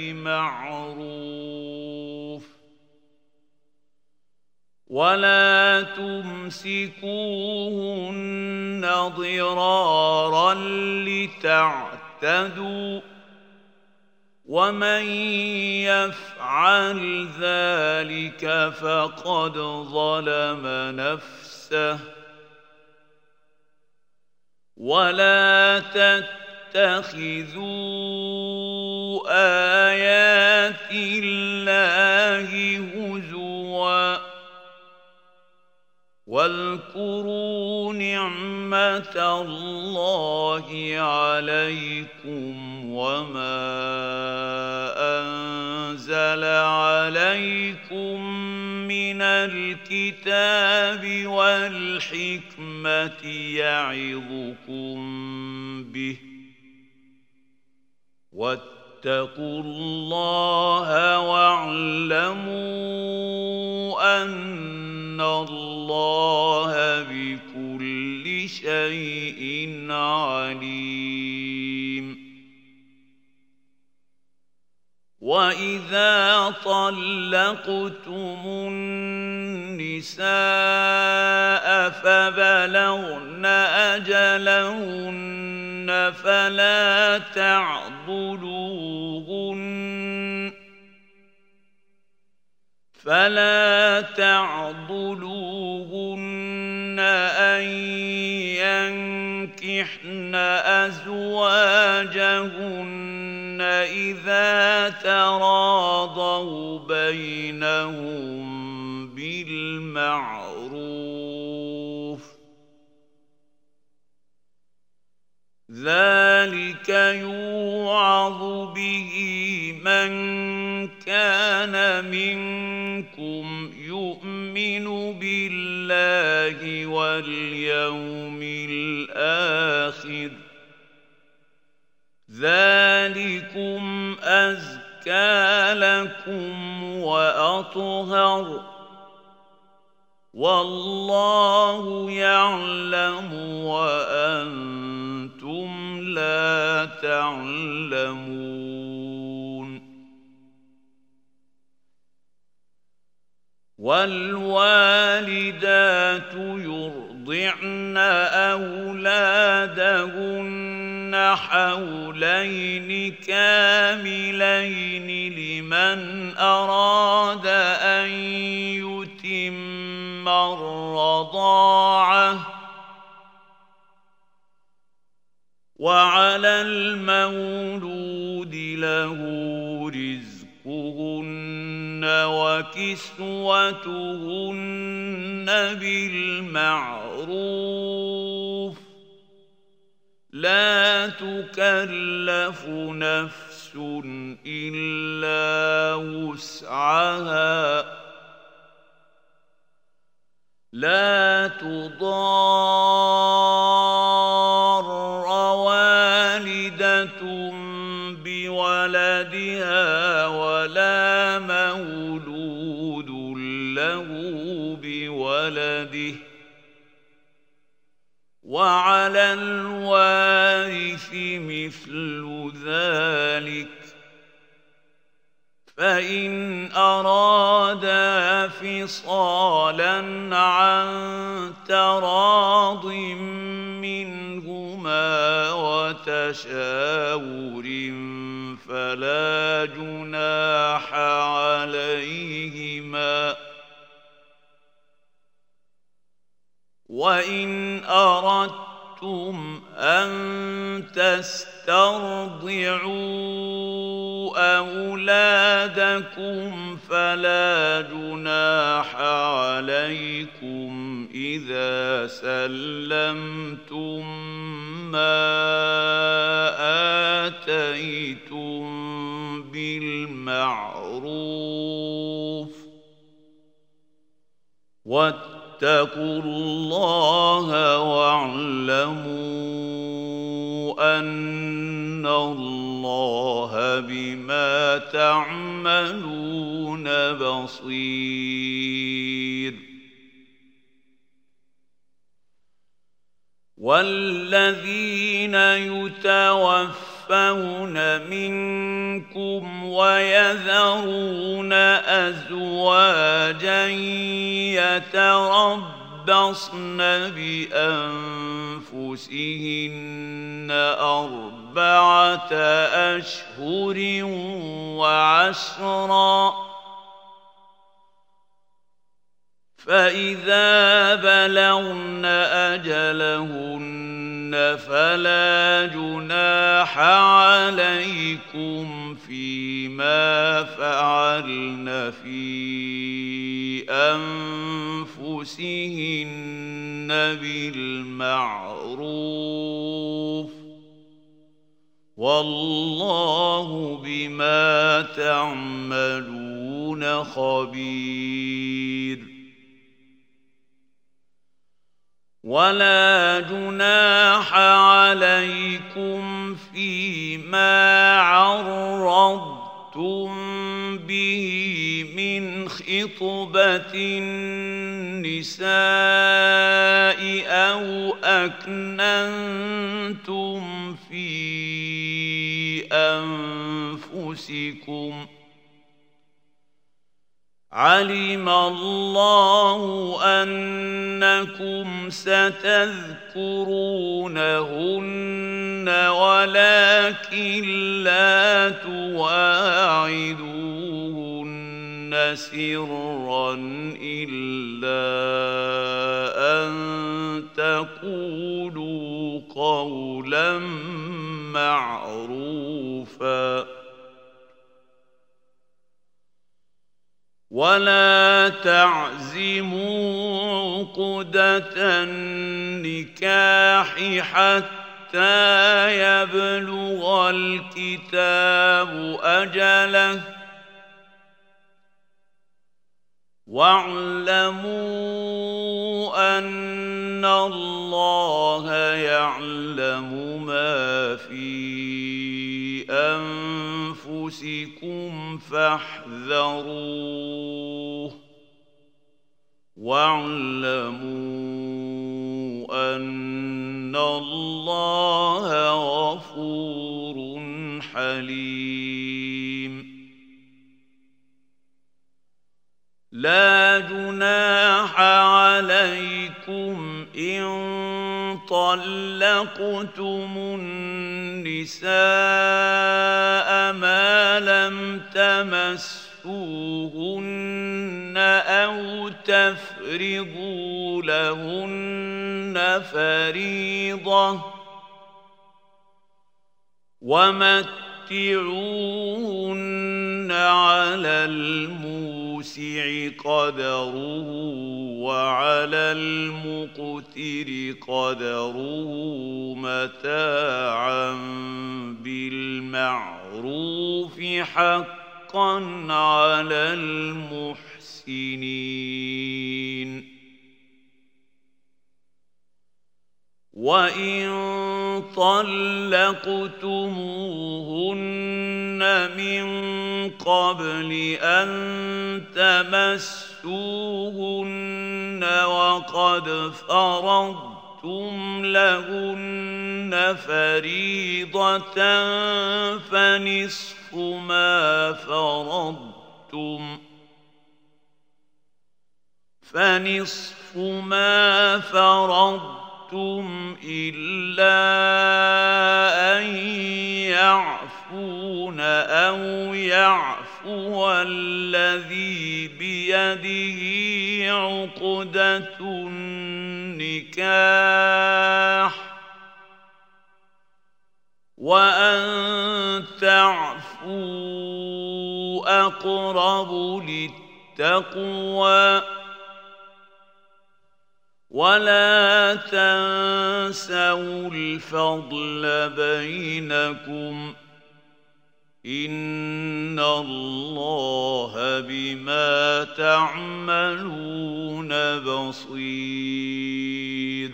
بمعروف ولا تمسكوهن ضرارا لتعتدوا ومن يفعل ذلك فقد ظلم نفسه ولا تتخذوا آيات الله هزوا واذكروا نعمة الله عليكم وما أنزل عليكم من الكتاب والحكمة يعظكم به واتقوا الله واعلموا أن الله بكل شيء عليم. وإذا طلقتم النساء فبلغن أجلهن فلا تعضلوهن أن ينكحن أزواجهن إذا تراضوا بينهم بالمعروف ذلك يوعظ به من كان منكم يؤمن بالله واليوم الآخر ذلكم أزكى لكم وأطهر والله يعلم وأنتم لا تعلمون. والوالدات يرضعن أولادهن حولين كاملين لمن أراد أن يتم الرضاعة وعلى المولود له رزقهن وكسوتهن بالمعروف لا تكلف نفس إلا وسعها لا تضار والدة بولدها ولا مولود له بولده وعلى الوارث مثل ذلك فإن أرادا فصالا عن تراض منهما وتشاور فلا جناح عليهما وإن أردتم أن تسترضعوا أولادكم فلا جناح عليكم إذا سلمتم ما آتيتم واتقوا الله واعلموا أن الله بما تعملون بصير. والذين يتوفون منكم ويذرون أزواجا يتربصن بأنفسهن 4 أشهر وعشرا، فإذا بلغن أجلهن فلا جناح عليكم فيما فعلن في أنفسهن بالمعروف، والله بما تعملون خبير. ولا جناح عليكم فيما عرضتم به من خطبة النساء أو أكننتم في أنفسكم، علم الله أنكم ستذكرونهن ولكن لا تواعدوهن سرا إلا أن تقولوا قولا معروفا. ولا تعزموا عقدة النكاح حتى يبلغ الكتاب أجله، واعلموا أن الله يعلم ما في أنفسكم فاحذروه، واعلموا أن الله غفور حليم. لا جناح عليكم إن طلقتم النساء ما لم تمسوهن أو تفرضوا لهن فريضة، ومتعوهن على الموسع قدره وعلى المقتر قدره متاعا بالمعروف حقا على المحسنين. وإن طلقتموهن من قبل أن تمسوهن وقد فرضتم لهن فريضة فنصف ما فرضتم إلا أن يعفون أو يعفو الذي بيده عقدة النكاح، وأن تعفوا أقرب للتقوى. ولا تنسوا الفضل بينكم، إن الله بما تعملون بصير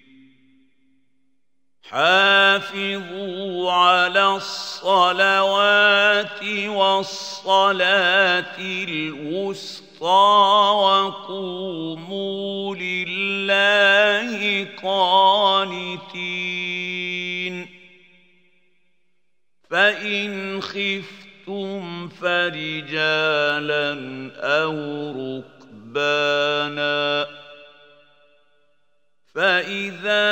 حافظوا على الصلوات والصلاة الوسطى وقوموا لله قانتين فإن خفتم فرجالا أو ركبانا فإذا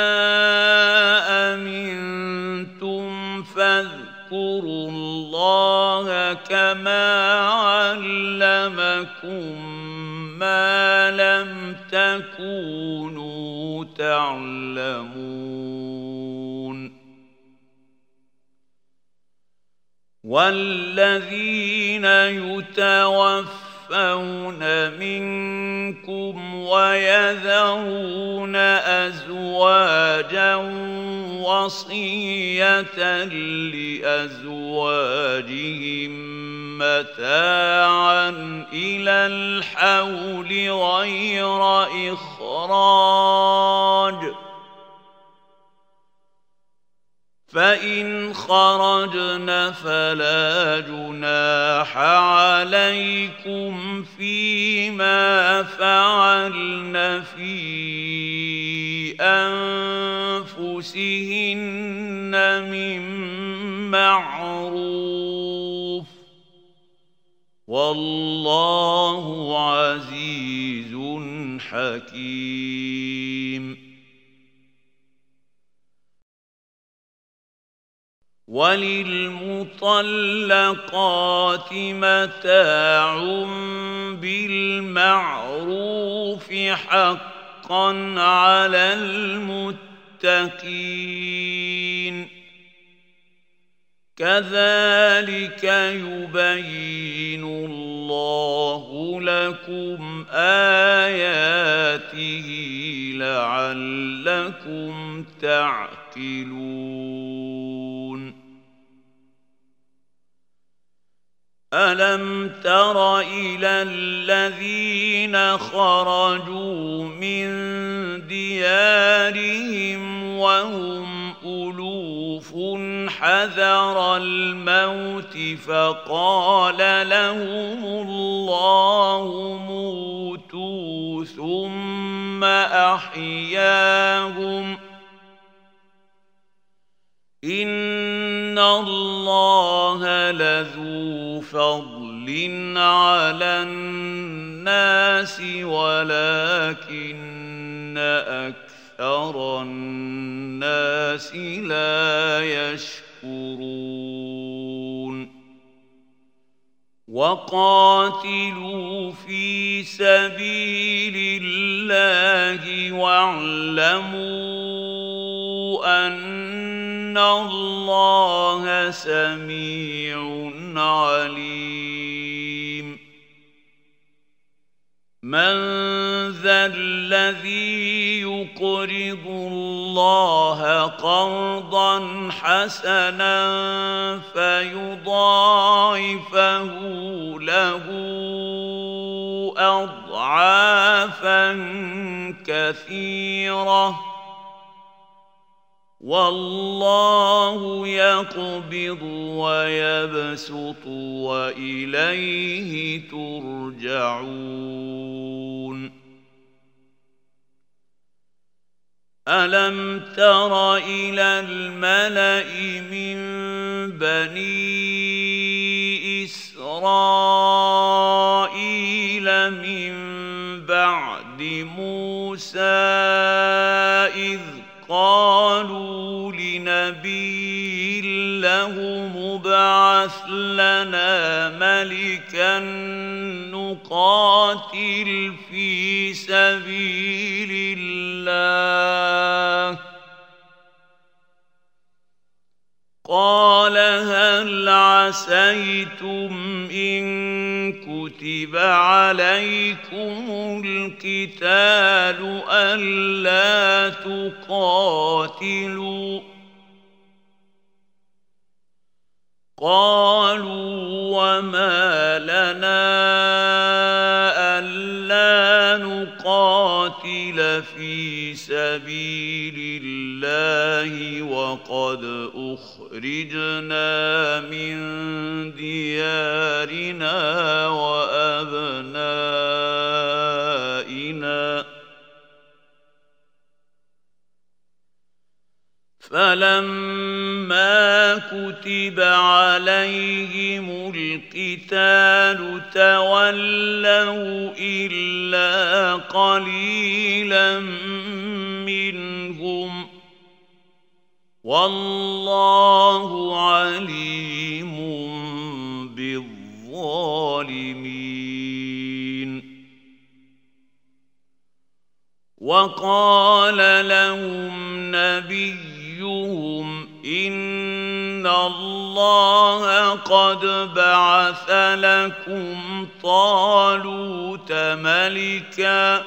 أمنتم فاذكروا الله كما علمكم ما لم تكونوا تعلمون والذين يتوفون منكم ويذرون أزواجا وصية لأزواجهم متاعا إلى الحول غير إخراج فإن خرجن فلا جناح عليكم فيما فعلن في أنفسهن من معروف والله عزيز حكيم وللمطلقات متاع بالمعروف حقا على المتقين كذلك يبين الله لكم آياته لعلكم تعقلون ألم تر إلى الذين خرجوا من ديارهم وهم ألوف حذر الموت فقال لهم الله موتوا ثم أحياهم إن الله لذو فضل على الناس ولكن أكثر الناس لا يشكرون وقاتلوا في سبيل الله واعلموا أن الله سميع عليم من ذا الذي يقرض الله قرضا حسنا فيضاعفه له أضعافا كثيرة والله يقبض ويبسط وإليه ترجعون ألم تر إلى الملأ من بني إسرائيل من بعد موسى إذ قالوا لنبي له مبعث لنا ملكا نقاتل في سبيل الله قال هل عسيتم إن كتب عليكم القتال ألا تقاتلوا قالوا وما لنا ألا نقاتل في سبيل الله وقد أخرجنا من ديارنا وأبنائنا فلما كتب عليهم القتال تولوا إلا قليلا منهم والله عليم بالظالمين. وقال لهم نبيهم إن الله قد بعث لكم طالوت ملكا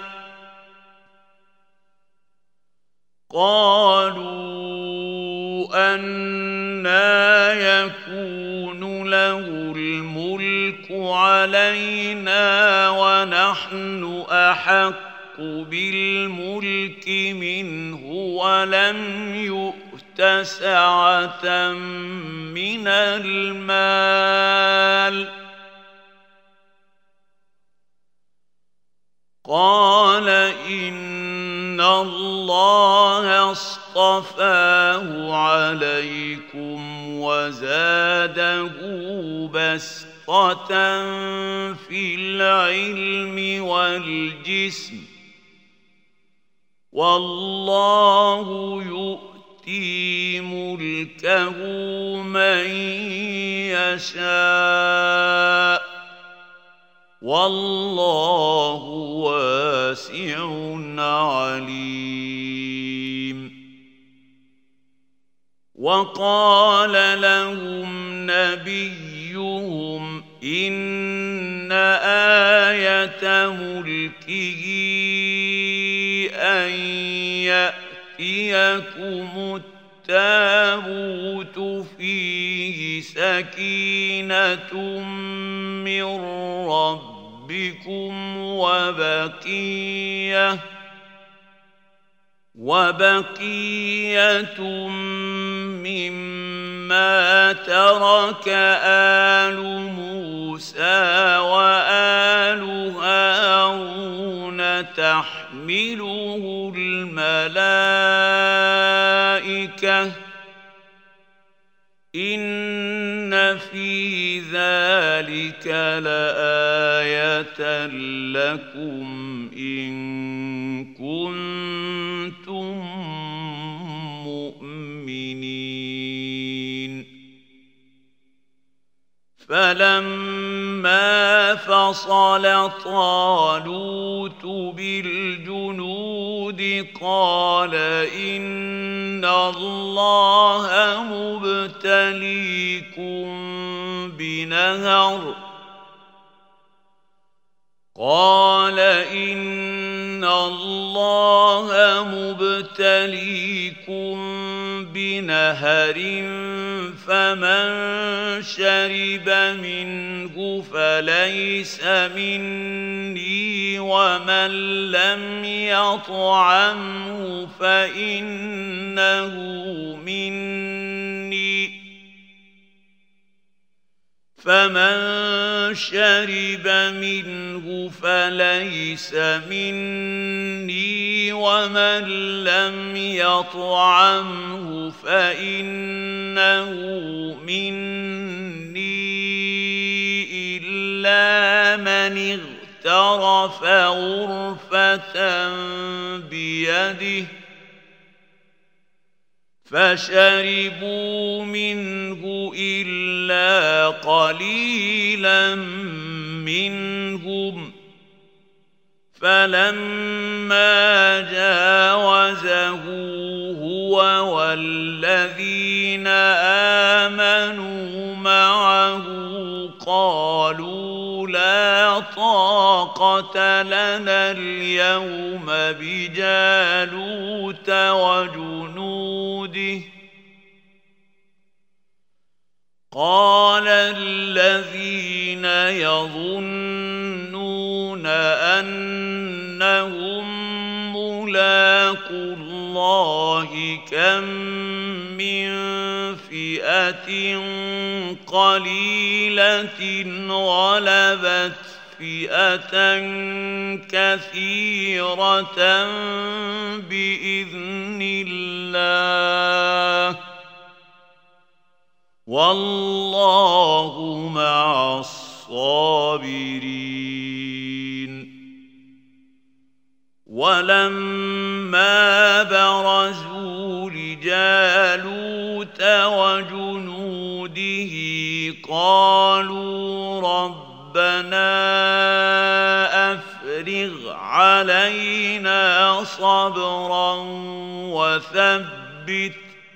قالوا أنى يكون له الملك علينا ونحن أحق بالملك منه ولم يؤت سعة من المال قال إن الله اصطفاه عليكم وزاده بسطة في العلم والجسم والله يؤتي ملكه من يشاء والله واسع عليم. وقال لهم نبيهم إن آية ملكه أن يأتيكم التابوت فيه سكينة من ربكم وبقية مما ترك آل موسى وآل هارون تحمله الملائكة إن في ذلك لآية لكم إن كنتم مؤمنين. فلما فصل طالوت بالجنود قال إن الله مبتليكم بنهر فمن شرب منه فليس مني ومن لم يطعمه فإنه مني فمن شرب منه فليس مني ومن لم يطعمه فإنه مني إلا من اغترف غرفة بيده فشربوا منه إلا قليلا منهم فلما جاوزه هو والذين آمنوا معه قالوا لا طاقة لنا اليوم بجالوت وجنوده قال الذين يظنون أنهم ملاقو الله كم من فئة قليلة غلبت فئة كثيرة بإذن الله والله مع الصابرين. ولما برزوا لجالوت وجنوده قالوا ربنا أفرغ علينا صبرا وثبت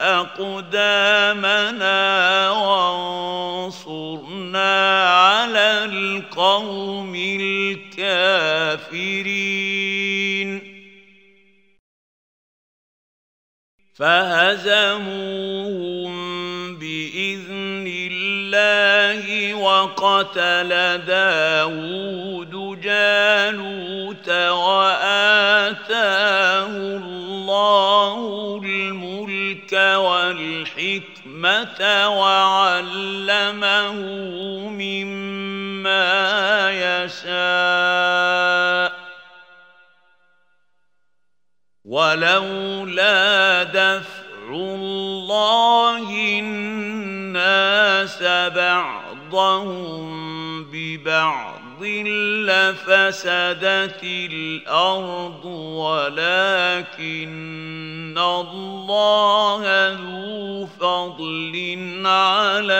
أقدامنا وانصرنا على القوم الكافرين. فهزموهم بإذن الله وقتل داود جالوت وآتاه الله الملك والحكمة وعلمه مما يشاء. ولولا دفع الله الناس بعضهم ببعض لفسدت الأرض ولكن الله ذو فضل على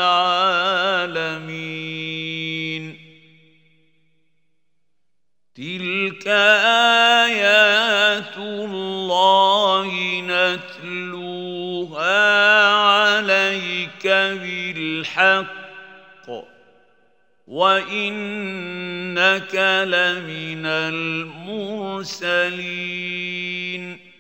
العالمين. تلك آيات الله نتلوها عليك بالحق وإنك لمن المرسلين.